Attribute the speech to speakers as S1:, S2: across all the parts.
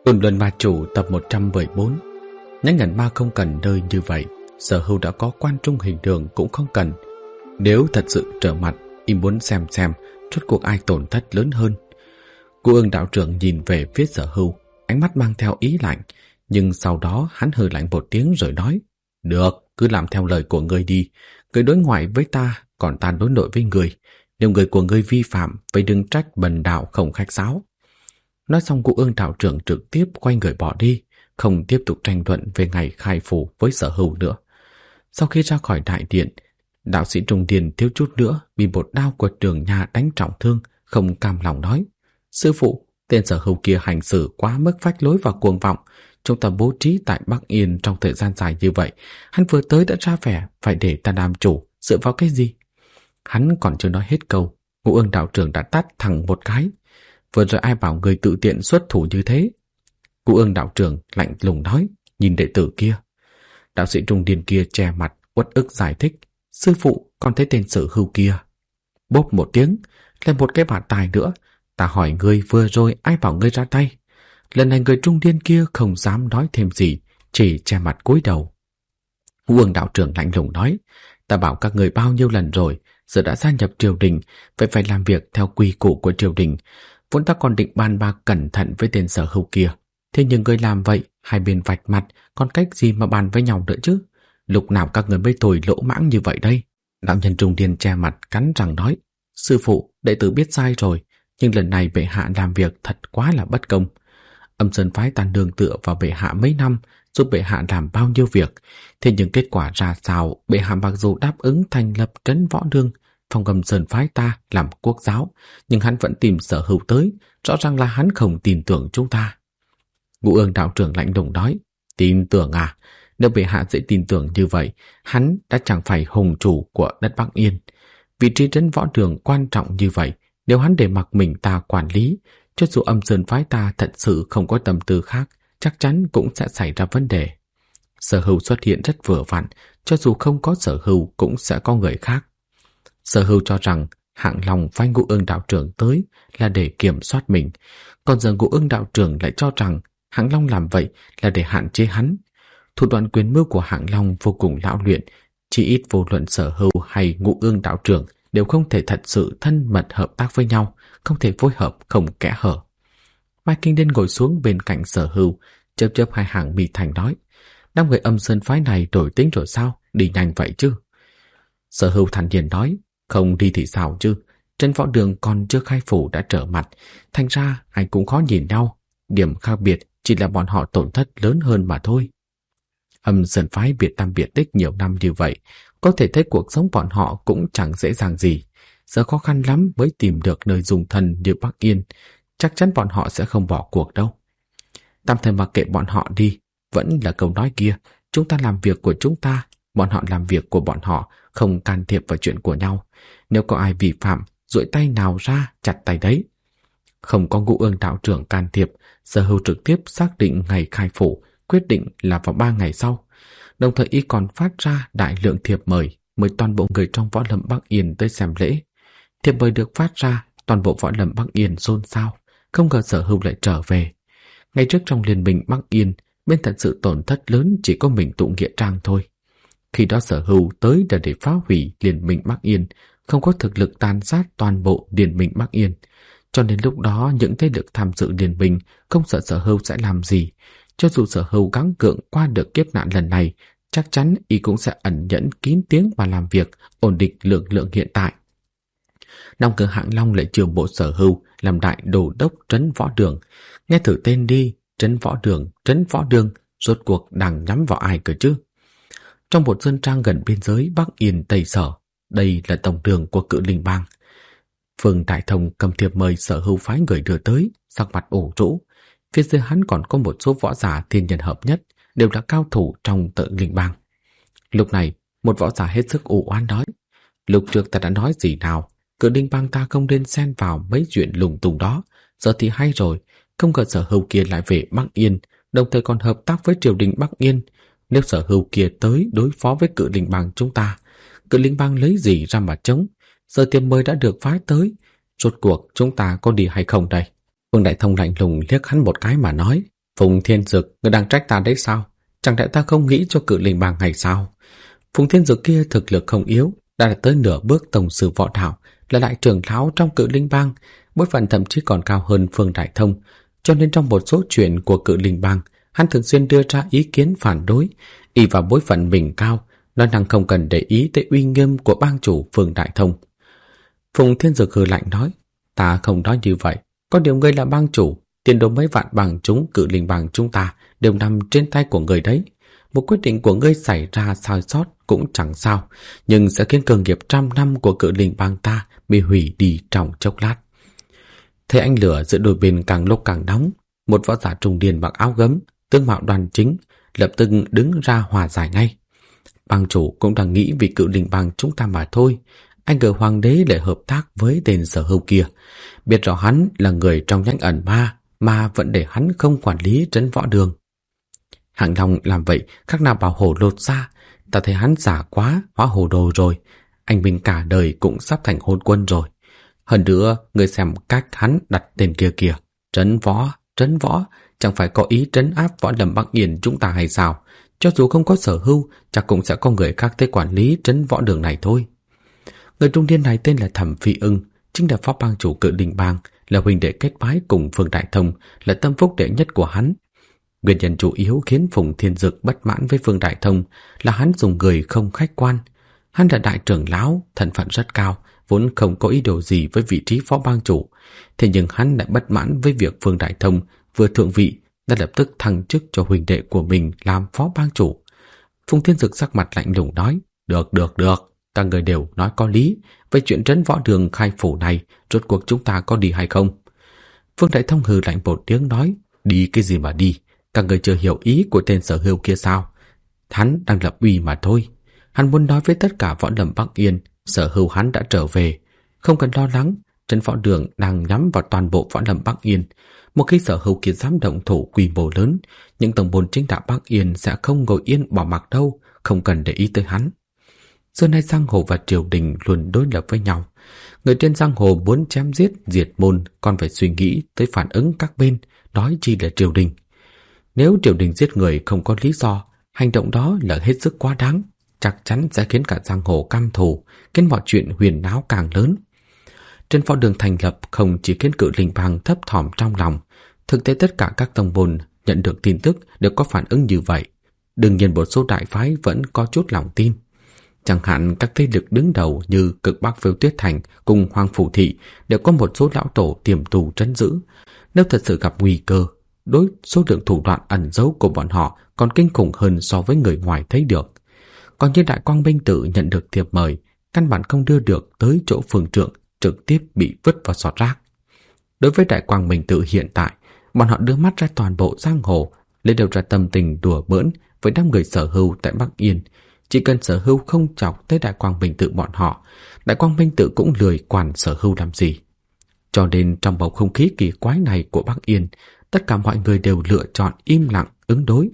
S1: Côn Luân Ma Chủ tập 114. Nhánh ngần ma không cần nơi như vậy, Sở Hưu đã có quan trung hình đường cũng không cần. Nếu thật sự trở mặt, y muốn xem rốt cuộc ai tổn thất lớn hơn. Cô Ương đạo trưởng nhìn về phía Sở Hưu, ánh mắt mang theo ý lạnh, nhưng sau đó hắn hừ lạnh một tiếng rồi nói: "Được, cứ làm theo lời của ngươi đi. Ngươi đối ngoại với ta, còn ta đối nội với ngươi. Nếu người của ngươi vi phạm, vậy đừng trách bần đạo không khách sáo." Nói xong, Cụ Ương đạo trưởng trực tiếp quay người bỏ đi, không tiếp tục tranh luận về ngày khai phủ với Sở Hưu nữa. Sau khi ra khỏi đại điện, đạo sĩ Trung Điền thiếu chút nữa bị một đao của Đường Nha đánh trọng thương, không cam lòng nói: "Sư phụ, tên Sở Hưu kia hành xử quá mức phách lối và cuồng vọng. Chúng ta bố trí tại Bắc Yên trong thời gian dài như vậy, hắn vừa tới đã ra vẻ phải để ta làm chủ, dựa vào cái gì?" Hắn còn chưa nói hết câu, Ngũ Ương đạo trưởng đã tát thẳng một cái. "Vừa rồi ai bảo người tự tiện xuất thủ như thế?" Ngũ Ương đạo trưởng lạnh lùng nói, nhìn đệ tử kia. Đạo sĩ Trung Điền kia che mặt uất ức giải thích: "Sư phụ, con thấy tên Sở Hưu kia." Bốp một tiếng, lên một cái bạt tài nữa. "Ta hỏi ngươi vừa rồi ai bảo ngươi ra tay?" Lần này người Trung Điền kia không dám nói thêm gì, chỉ che mặt cúi đầu. Ngũ Ương đạo trưởng lạnh lùng nói: "Ta bảo các người bao nhiêu lần rồi, giờ đã gia nhập triều đình, vậy phải làm việc theo quy củ của triều đình. Vốn ta còn định bàn bạc cẩn thận với tên Sở Hưu kia, thế nhưng người làm vậy, hai bên vạch mặt, còn cách gì mà bàn với nhau nữa chứ? Lúc nào các người mới tồi lỗ mãng như vậy đây?" Đạo nhân Trung Điền che mặt cắn răng nói: "Sư phụ, đệ tử biết sai rồi, nhưng lần này bệ hạ làm việc thật quá là bất công. Âm Sơn phái ta nương tựa vào bệ hạ mấy năm, giúp bệ hạ làm bao nhiêu việc, thế nhưng kết quả ra sao? Bệ hạ mặc dù đáp ứng thành lập trấn võ đương, phong Âm Sơn phái ta làm quốc giáo, nhưng hắn vẫn tìm Sở Hưu tới, rõ ràng là hắn không tin tưởng chúng ta." Ngũ Ương đạo trưởng lạnh lùng nói: "Tin tưởng à? Nếu bệ hạ dễ tin tưởng như vậy, hắn đã chẳng phải hùng chủ của đất Bắc Yên. Vị trí trấn võ đường quan trọng như vậy, nếu hắn để mặc mình ta quản lý, cho dù Âm Sơn phái ta thật sự không có tâm tư khác, chắc chắn cũng sẽ xảy ra vấn đề. Sở Hưu xuất hiện rất vừa vặn, cho dù không có Sở Hưu cũng sẽ có người khác." Sở Hưu cho rằng Hạng Long phái Ngũ Ương đạo trưởng tới là để kiểm soát mình, còn giờ Ngũ Ương đạo trưởng lại cho rằng Hạng Long làm vậy là để hạn chế hắn. Thủ đoạn quyền mưu của Hạng Long vô cùng lão luyện, chỉ ít vô luận Sở Hưu hay Ngũ Ương đạo trưởng đều không thể thật sự thân mật hợp tác với nhau, không thể phối hợp không kẽ hở. Mai Kinh Điên ngồi xuống bên cạnh Sở Hưu, chớp chớp hai hàng mi thành nói: "Năm người Âm Sơn phái này đổi tính rồi sao? Đi nhanh vậy chứ?" Sở Hưu thản nhiên nói: "Không đi thì sao chứ? Trấn võ đường còn chưa khai phủ đã trở mặt, thành ra ai cũng khó nhìn nhau. Điểm khác biệt chỉ là bọn họ tổn thất lớn hơn mà thôi. Âm Sơn phái biệt tam biệt tích nhiều năm như vậy, có thể thấy cuộc sống bọn họ cũng chẳng dễ dàng gì. Giờ khó khăn lắm mới tìm được nơi dùng thân như Bắc Yên, chắc chắn bọn họ sẽ không bỏ cuộc đâu. Tạm thời mặc kệ bọn họ đi, vẫn là câu nói kia, chúng ta làm việc của chúng ta, bọn họ làm việc của bọn họ, không can thiệp vào chuyện của nhau. Nếu có ai vi phạm, duỗi tay nào ra chặt tay đấy." Không có Ngũ Ương đạo trưởng can thiệp, Sở Hưu trực tiếp xác định ngày khai phủ, quyết định là vào 3 ngày sau. Đồng thời y còn phát ra đại lượng thiệp mời toàn bộ người trong võ lâm Bắc Yên tới xem lễ. Thiệp mời được phát ra, toàn bộ võ lâm Bắc Yên xôn xao, không ngờ Sở Hưu lại trở về. Ngày trước trong liên minh Bắc Yên, bên thật sự tổn thất lớn chỉ có mình Tụ Nghĩa Trang thôi. Khi đó Sở Hưu tới để phá hủy liên minh Bắc Yên, không có thực lực tàn sát toàn bộ liên minh Bắc Yên. Cho nên lúc đó những thế lực tham dự liên minh không sợ Sở Hưu sẽ làm gì. Cho dù Sở Hưu gắng gượng qua được kiếp nạn lần này, chắc chắn y cũng sẽ ẩn nhẫn kín tiếng và làm việc ổn định lượng hiện tại. Năm cửa Hạng Long lại chiêu bộ Sở Hưu làm đại đồ đốc trấn võ đường. Nghe thử tên đi, trấn võ đường, rốt cuộc đang nhắm vào ai cơ chứ? Trong một sơn trang gần biên giới Bắc Yên Tây Sở, đây là tổng đường của Cự Linh Bang. Phương Đại Thông cầm thiệp mời Sở Hưu phái người đưa tới, sắc mặt ủ rũ. Phía dưới hắn còn có một số võ giả thiên nhân hợp nhất, đều là cao thủ trong Tự Linh Bang. Lúc này, một võ giả hết sức u oán nói: "Lúc trước ta đã nói gì nào, Cự Linh Bang ta không nên xen vào mấy chuyện lùng tung đó, giờ thì hay rồi, không ngờ Sở Hưu kia lại về Bắc Yên, đồng thời còn hợp tác với triều đình Bắc Yên. Nếu Sở Hưu kia tới đối phó với Cự Linh Bang chúng ta, Cự Linh Bang lấy gì ra mà chống? Giờ thiệp mời đã được phái tới, rốt cuộc chúng ta có đi hay không đây?" Phương Đại Thông lạnh lùng liếc hắn một cái mà nói: Phùng Thiên Dực, ngươi đang trách ta đấy sao? Chẳng lẽ ta không nghĩ cho Cự Linh Bang hay sao? Phùng Thiên Dực kia thực lực không yếu, đã đạt tới nửa bước tổng sư võ đạo, là đại trưởng lão trong Cự Linh Bang, bối phận thậm chí còn cao hơn Phương Đại Thông, cho nên trong một số chuyện của Cự Linh Bang, hắn thường xuyên đưa ra ý kiến phản đối, ỷ vào bối phận mình cao, nói năng không cần để ý tới uy nghiêm của bang chủ Phương Đại Thông. Phùng Thiên Dực hừ lạnh nói, ta không nói như vậy, có điều ngươi là bang chủ, tiền đồ mấy vạn bằng chúng Cự Linh Bang chúng ta đều nằm trên tay của ngươi đấy. Một quyết định của ngươi xảy ra sai sót cũng chẳng sao, nhưng sẽ khiến cơ nghiệp 100 năm của Cự Linh Bang ta bị hủy đi trong chốc lát. Thế ánh lửa giữa đôi bên càng lúc càng nóng, một võ giả trung niên mặc áo gấm, tướng mạo đoan chính, lập tức đứng ra hòa giải ngay. Bang chủ cũng đang nghĩ vì Cự Linh Bang chúng ta mà thôi, anh ngờ hoàng đế lại hợp tác với tên Sở Hưu kia, biết rõ hắn là người trong nhánh ẩn ma mà vẫn để hắn không quản lý trấn võ đường. Hạng Long làm vậy khác nào bảo hổ lột ra, ta thấy hắn giả quá, hóa hồ đồ rồi, anh mình cả đời cũng sắp thành hôn quân rồi. Hơn nữa, người xem cách hắn đặt tên kia kìa, trấn võ, chẳng phải có ý trấn áp Võ Lâm Bắc Yên chúng ta hay sao? Cho dù không có Sở Hưu, chắc cũng sẽ có người khác tới quản lý trấn võ đường này thôi. Người trung niên này tên là Thẩm Phi Ưng, chính là phó bang chủ Cự Linh Bang, là huynh đệ kết bái cùng Phương Đại Thông, là tâm phúc đệ nhất của hắn. Nguyên nhân chủ yếu khiến Phùng Thiên Dực bất mãn với Phương Đại Thông là hắn dùng người không khách quan. Hắn là đại trưởng lão, thân phận rất cao, vốn không có ý đồ gì với vị trí phó bang chủ. Thế nhưng hắn lại bất mãn với việc Phương Đại Thông vừa thượng vị đã lập tức thăng chức cho huynh đệ của mình làm phó bang chủ. Phùng Thiên Dực sắc mặt lạnh lùng nói, được, các người đều nói có lý. Về chuyện trấn võ đường khai phủ này, rốt cuộc chúng ta có đi hay không? Phương Đại Thông hừ lạnh một tiếng nói, đi cái gì mà đi? Các người chưa hiểu ý của tên Sở Hưu kia sao? Hắn đang lập uy mà thôi. Hắn muốn nói với tất cả võ lâm Bắc Yên, Sở Hưu hắn đã trở về. Không cần lo lắng, trấn võ đường đang nhắm vào toàn bộ võ lâm Bắc Yên. Một khi Sở Hưu kia dám động thủ quy mô lớn, những tổng môn chính đạo Bắc Yên sẽ không ngồi yên bỏ mặc đâu, không cần để ý tới hắn. Xưa nay giang hồ và triều đình luôn đối lập với nhau. Người trên giang hồ muốn chém giết, diệt môn còn phải suy nghĩ tới phản ứng các bên, nói chi là triều đình. Nếu triều đình giết người không có lý do, hành động đó là hết sức quá đáng, chắc chắn sẽ khiến cả giang hồ căm thù, khiến mọi chuyện huyền náo càng lớn. Trấn võ đường thành lập không chỉ khiến Cự Linh Bang thấp thỏm trong lòng, thực tế tất cả các tông môn nhận được tin tức đều có phản ứng như vậy. Đương nhiên một số đại phái vẫn có chút lòng tin. Chẳng hạn các thế lực đứng đầu như Cực Bắc Phiêu Tuyết Thành cùng Hoàng Phủ Thị đều có một số lão tổ tiềm tù trấn giữ. Nếu thật sự gặp nguy cơ, số lượng thủ đoạn ẩn giấu của bọn họ còn kinh khủng hơn so với người ngoài thấy được. Còn như Đại Quang Minh Tự nhận được thiệp mời, căn bản không đưa được tới chỗ phường trượng, trực tiếp bị vứt vào sọt rác. Đối với Đại Quang Minh Tự hiện tại, bọn họ đưa mắt ra toàn bộ giang hồ, lấy đều ra tâm tình đùa bỡn với đám người Sở Hưu tại Bắc Yên. Chỉ cần Sở Hưu không chọc tới Đại Quang Minh Tự bọn họ, Đại Quang Minh Tự cũng lười quản Sở Hưu làm gì. Cho nên trong bầu không khí kỳ quái này của Bắc Yên, tất cả mọi người đều lựa chọn im lặng ứng đối.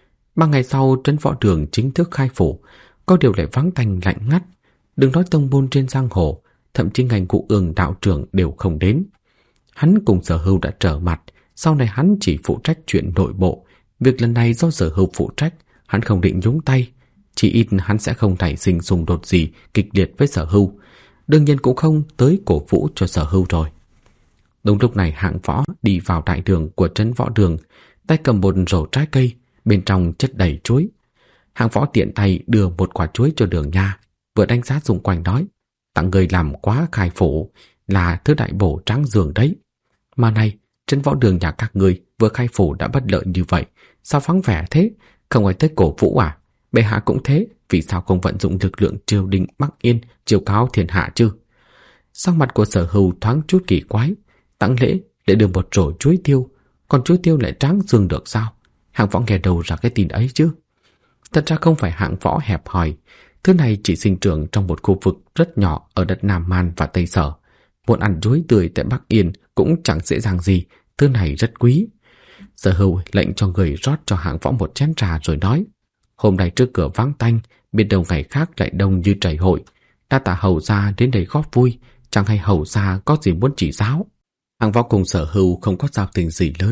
S1: 3 ngày sau, trấn võ đường chính thức khai phủ, có điều lại vắng tanh lạnh ngắt. Đừng nói tông môn trên giang hồ, thậm chí ngành cụ Ương đạo trưởng đều không đến. Hắn cùng Sở Hưu đã trở mặt, sau này hắn chỉ phụ trách chuyện nội bộ. Việc lần này do Sở Hưu phụ trách, hắn không định nhúng tay. Chỉ ít hắn sẽ không nảy sinh xung đột gì kịch liệt với Sở Hưu, đương nhiên cũng không tới cổ vũ cho Sở Hưu rồi. Đúng lúc này Hạng Võ đi vào đại đường của trấn võ đường, tay cầm một rổ trái cây, bên trong chất đầy chuối. Hạng Võ tiện tay đưa một quả chuối cho Đường Nha, vừa đánh giá xung quanh nói, tặng người làm quá khai phủ, là thứ đại bổ tráng giường đấy. Mà này, trấn võ đường nhà các người vừa khai phủ đã bất lợi như vậy, sao vắng vẻ thế, không ai tới cổ vũ à? Bệ hạ cũng thế, vì sao không vận dụng lực lượng triều đình Bắc Yên chiêu cáo thiên hạ chứ? Sắc mặt của Sở Hưu thoáng chút kỳ quái, tặng lễ để đưa một rổ chuối tiêu, còn chuối tiêu lại tráng dương được sao? Hạng Võ nghe đầu ra cái tin ấy chứ? Thật ra không phải Hạng Võ hẹp hòi, thứ này chỉ sinh trưởng trong một khu vực rất nhỏ ở đất Nam Man và Tây Sở. Muốn ăn chuối tươi tại Bắc Yên cũng chẳng dễ dàng gì, thứ này rất quý. Sở Hưu lệnh cho người rót cho Hạng Võ một chén trà rồi nói, hôm nay trước cửa vắng tanh, biết đâu ngày khác lại đông như trầy hội. Đa tạ hầu gia đến đây góp vui, chẳng hay hầu gia có gì muốn chỉ giáo. Hạng Võ cùng Sở Hưu không có giao tình gì lớn,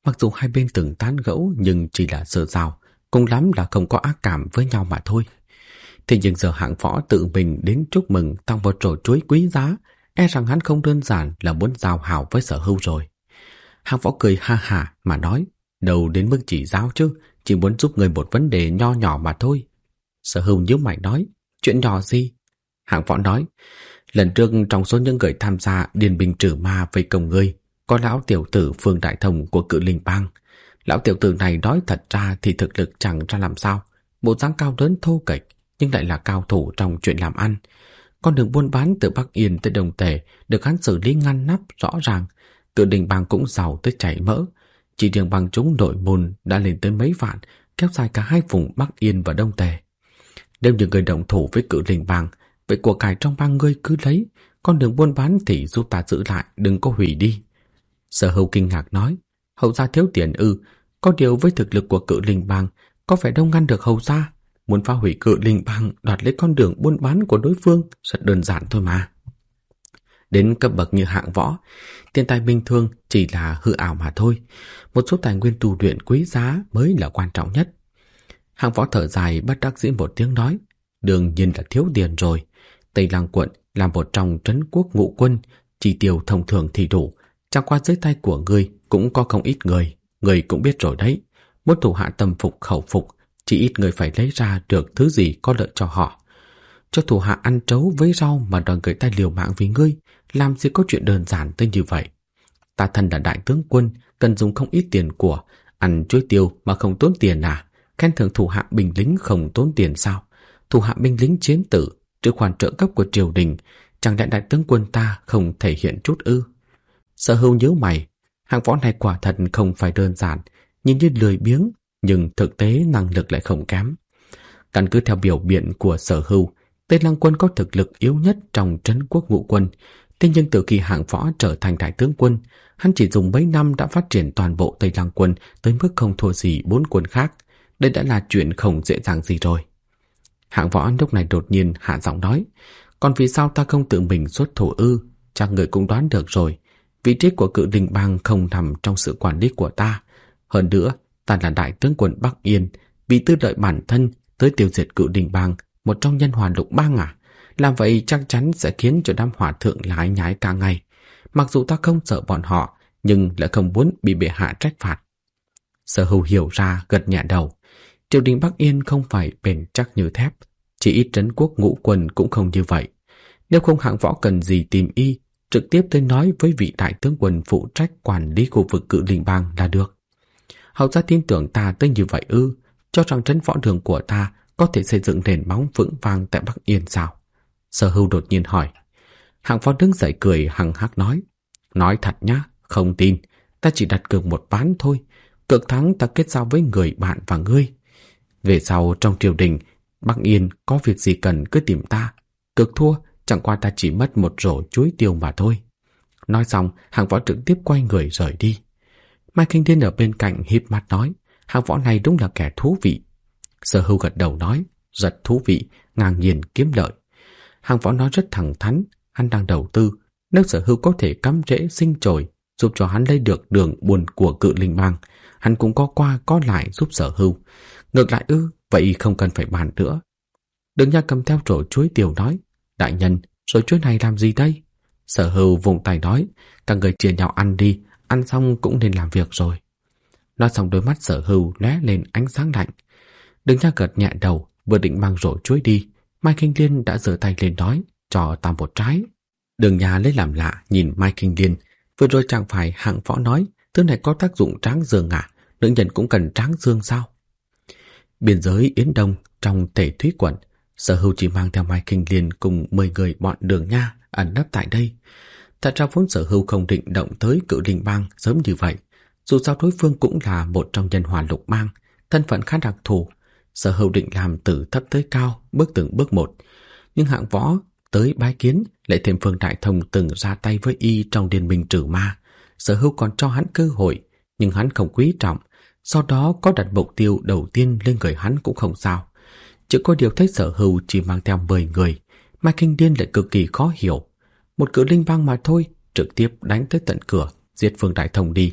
S1: Mặc dù hai bên từng tán gẫu nhưng chỉ là sơ sài, cùng lắm là không có ác cảm với nhau mà thôi. Thế nhưng giờ Hạng Võ tự mình đến chúc mừng tặng một chổi chuối quý giá, e rằng hắn không đơn giản là muốn giao hảo với Sở Hưu rồi. Hạng Võ cười ha hả mà nói, đâu đến mức chỉ giao chứ, chỉ muốn giúp người một vấn đề nho nhỏ mà thôi. Sở Hưu nhíu mày nói, chuyện nhỏ gì? Hạng Võ nói, lần trước trong số những người tham gia điền binh trừ ma vây công ngươi, có lão tiểu tử Phương Đại Thông của Cự Linh Bang. Lão tiểu tử này nói thật ra thì thực lực chẳng ra làm sao, bộ dáng cao lớn thô kệch, nhưng lại là cao thủ trong chuyện làm ăn. Con đường buôn bán từ Bắc Yên tới Đồng Tề được hắn xử lý ngăn nắp rõ ràng. Cự Linh Bang cũng giàu tới chảy mỡ, chỉ riêng bằng chúng nội môn đã lên tới mấy vạn, kéo dài cả hai vùng Bắc Yên và Đông Tề. Nếu như người đồng thủ với Cự Linh Bang, vậy của cải trong bang ngươi cứ lấy, con đường buôn bán thì giúp ta giữ lại, đừng có hủy đi. Sở Hưu kinh ngạc nói, hầu gia thiếu tiền ư? Có điều với thực lực của Cự Linh Bang, có phải đâu ngăn được hầu gia? Muốn phá hủy Cự Linh Bang, đoạt lấy con đường buôn bán của đối phương rất đơn giản thôi mà. Đến cấp bậc như Hạng Võ, tiền tài bình thường chỉ là hư ảo mà thôi. Một số tài nguyên tu luyện quý giá mới là quan trọng nhất. Hạng Võ thở dài bất đắc dĩ một tiếng nói, đương nhiên là thiếu tiền rồi. Tây Lăng quận là một trong trấn quốc ngũ quân, chi tiêu thông thường thì đủ. Chẳng qua dưới tay của ngươi cũng có không ít người cũng biết rồi đấy. Muốn thủ hạ tâm phục khẩu phục, chỉ ít người phải lấy ra được thứ gì có lợi cho họ. Cho thủ hạ ăn trấu với rau mà đòi người ta liều mạng vì ngươi, làm gì có chuyện đơn giản tới như vậy. Ta thân là đại tướng quân, cần dùng không ít tiền của, ăn chuối tiêu mà không tốn tiền à? Khen thưởng thủ hạ binh lính không tốn tiền sao? Thủ hạ binh lính chiến tử, trừ khoản trợ cấp của triều đình, chẳng lẽ đại tướng quân ta không thể hiện chút ư? Sở Hưu nhíu mày, Hạng Võ này quả thật không phải đơn giản, nhìn như lười biếng, nhưng thực tế năng lực lại không kém. Căn cứ theo biểu biện của Sở Hưu, Tây Lăng quân có thực lực yếu nhất trong trấn quốc ngũ quân. Thế nhưng từ khi Hạng Võ trở thành đại tướng quân, hắn chỉ dùng mấy năm đã phát triển toàn bộ Tây Lăng quân tới mức không thua gì 4 quân khác. Đây đã là chuyện không dễ dàng gì rồi. Hạng Võ lúc này đột nhiên hạ giọng nói, còn vì sao ta không tự mình xuất thủ ư? Chắc người cũng đoán được rồi. Vị trí của Cự Linh Bang không nằm trong sự quản lý của ta. Hơn nữa, ta là đại tướng quân Bắc Yên, vì tư lợi bản thân tới tiêu diệt Cự Linh Bang, một trong nhân hòa lục bang à? Làm vậy chắc chắn sẽ khiến cho đám hòa thượng lái nhái cả ngày. Mặc dù ta không sợ bọn họ, nhưng lại không muốn bị bệ hạ trách phạt. Sở Hưu hiểu ra, gật nhẹ đầu. Triều đình Bắc Yên không phải bền chắc như thép, chỉ ít trấn quốc ngũ quân cũng không như vậy. Nếu không Hạng Võ cần gì tìm y, trực tiếp tới nói với vị đại tướng quân phụ trách quản lý khu vực Cự Linh Bang là được. Hầu gia tin tưởng ta tới như vậy ư? Cho rằng trấn võ đường của ta có thể xây dựng nền móng vững vàng tại Bắc Yên sao? Sở Hưu đột nhiên hỏi. Hạng Võ đứng dậy cười hằng hắc nói thật nhá, không tin, ta chỉ đặt cược một ván thôi. Cược thắng ta kết giao với người bạn và ngươi. Về sau trong triều đình Bắc Yên có việc gì cần cứ tìm ta. Cược thua chẳng qua ta chỉ mất một rổ chuối tiêu mà thôi. Nói xong Hạng Võ trực tiếp quay người rời đi. Mai Kinh Thiên ở bên cạnh híp mắt nói, Hạng Võ này đúng là kẻ thú vị. Sở Hưu gật đầu nói, rất thú vị, ngang nhiên kiếm lợi. Hạng Võ nói rất thẳng thắn, hắn đang đầu tư, nếu Sở Hưu có thể cắm rễ sinh trồi, giúp cho hắn lấy được đường buôn của Cự Linh Bang, hắn cũng có qua có lại giúp Sở Hưu. Ngược lại ư, vậy không cần phải bàn nữa. Đường Nha cầm theo rổ chuối tiêu nói, đại nhân, rổ chuối này làm gì đây? Sở Hưu vùng tay nói, các người chia nhau ăn đi, ăn xong cũng nên làm việc rồi. Nói xong đôi mắt Sở Hưu lóe lên ánh sáng lạnh. Đường Nha gật nhẹ đầu, vừa định mang rổ chuối đi, Mai Kinh Liên đã giơ tay lên nói, cho ta một trái. Đường Nha lấy làm lạ nhìn Mai Kinh Liên, vừa rồi chẳng phải Hạng Võ nói thứ này có tác dụng tráng dương à? Nữ nhân cũng cần tráng dương sao? Biên giới Yến Đông trong Tể Thúy quận, Sở Hưu chỉ mang theo Mai Kinh Liên cùng 10 người bọn Đường Nha ẩn nấp tại đây. Thật ra vốn Sở Hưu không định động tới Cự Linh Bang sớm như vậy. Dù sao đối phương cũng là một trong nhân hòa lục bang, thân phận khá đặc thù. Sở Hưu định làm từ thấp tới cao, bước từng bước một. Nhưng Hạng Võ tới bái kiến, lại thêm Phương Đại Thông từng ra tay với y trong điền minh trừ ma. Sở Hưu còn cho hắn cơ hội, nhưng hắn không quý trọng. Sau đó có đặt mục tiêu đầu tiên lên người hắn cũng không sao. Chỉ có điều thấy Sở Hưu chỉ mang theo 10 người, Mai Kinh Điên lại cực kỳ khó hiểu. Một Cự Linh Bang mà thôi, trực tiếp đánh tới tận cửa, giết Phương Đại Thông đi,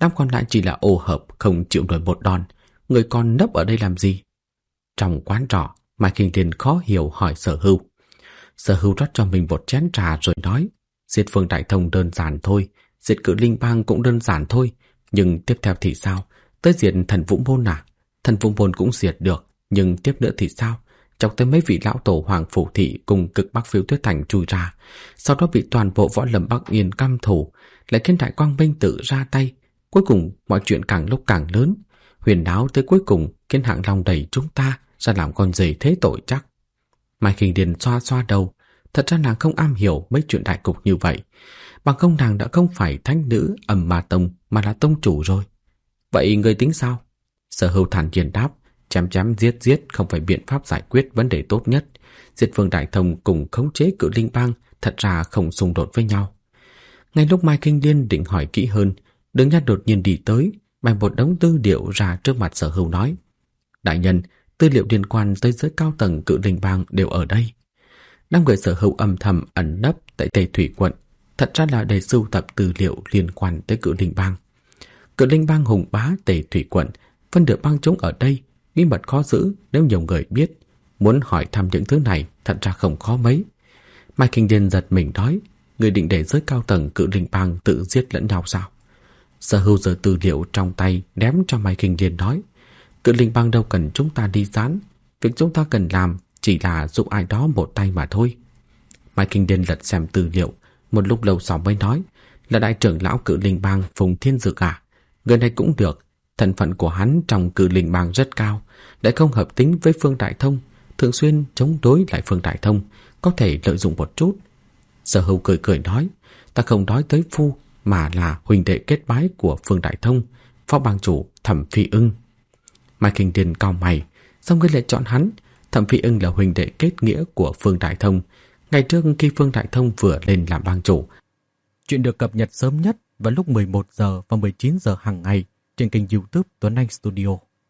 S1: 8 còn lại chỉ là ô hợp không chịu nổi một đòn. Người còn nấp ở đây làm gì? Trong quán trọ, Mai Kinh Điền khó hiểu hỏi Sở Hưu. Sở Hưu rót cho mình một chén trà rồi nói, diệt Phương Đại Thông đơn giản thôi, diệt Cự Linh Bang cũng đơn giản thôi, nhưng tiếp theo thì sao? Tới diệt Thần Vũ Môn à? Thần Vũ Môn cũng diệt được, nhưng tiếp nữa thì sao? Chọc tới mấy vị lão tổ Hoàng Phủ Thị cùng Cực Bắc Phiêu Tuyết Thành chui ra, sau đó bị toàn bộ võ lâm Bắc Yên căm thù, lại khiến Đại Quang Minh tự ra tay. Cuối cùng mọi chuyện càng lúc càng lớn, huyền áo tới cuối cùng khiến Hạng Long đẩy chúng ta ra làm con rể thế tội chắc. Mai Kinh Điền xoa xoa đầu, thật ra nàng không am hiểu mấy chuyện đại cục như vậy. Bằng không nàng đã không phải thánh nữ Âm Ma Tông mà là tông chủ rồi. Vậy người tính sao? Sở Hưu thản nhiên đáp, chém chém giết giết không phải biện pháp giải quyết vấn đề tốt nhất. Diệt Phương Đại Thông cùng khống chế Cự Linh Bang thật ra không xung đột với nhau. Ngay lúc Mai Kinh Điền định hỏi kỹ hơn, Đường Nhan đột nhiên đi tới, bày một đống tư liệu ra trước mặt Sở Hưu nói, đại nhân, tư liệu liên quan tới giới cao tầng Cự Linh Bang đều ở đây. Đám người Sở Hưu âm thầm ẩn nấp tại Tây Thủy quận, thật ra là để sưu tập tư liệu liên quan tới Cự Linh Bang. Cự Linh Bang hùng bá Tây Thủy quận, phân được bang chúng ở đây, bí mật khó giữ nếu nhiều người biết. Muốn hỏi thăm những thứ này thật ra không khó mấy. Mai Kinh Điền giật mình nói, người định để giới cao tầng Cự Linh Bang tự giết lẫn nhau sao? Sở Hưu giơ tư liệu trong tay ném cho Mai Kinh Điền nói, Cự Linh Bang đâu cần chúng ta đi gián, việc chúng ta cần làm chỉ là giúp ai đó một tay mà thôi. Mai Kinh Điền lật xem tư liệu, một lúc lâu sau mới nói, là đại trưởng lão Cự Linh Bang Phùng Thiên Dực à? Người này cũng được, thân phận của hắn trong Cự Linh Bang rất cao, lại không hợp tính với Phương Đại Thông, thường xuyên chống đối lại Phương Đại Thông, có thể lợi dụng một chút. Sở Hưu cười cười nói, ta không nói tới phu, mà là huynh đệ kết bái của Phương Đại Thông, phó bang chủ Thẩm Phi Ưng. Mai Kinh Điền cau mày, sao ngươi lại chọn hắn? Thẩm Phi Ưng là huynh đệ kết nghĩa của Phương Đại Thông. Ngày trước khi Phương Đại Thông vừa lên làm bang chủ, chuyện được cập nhật sớm nhất vào lúc 11 giờ và 19 giờ hàng ngày trên kênh YouTube Tuấn Anh Studio.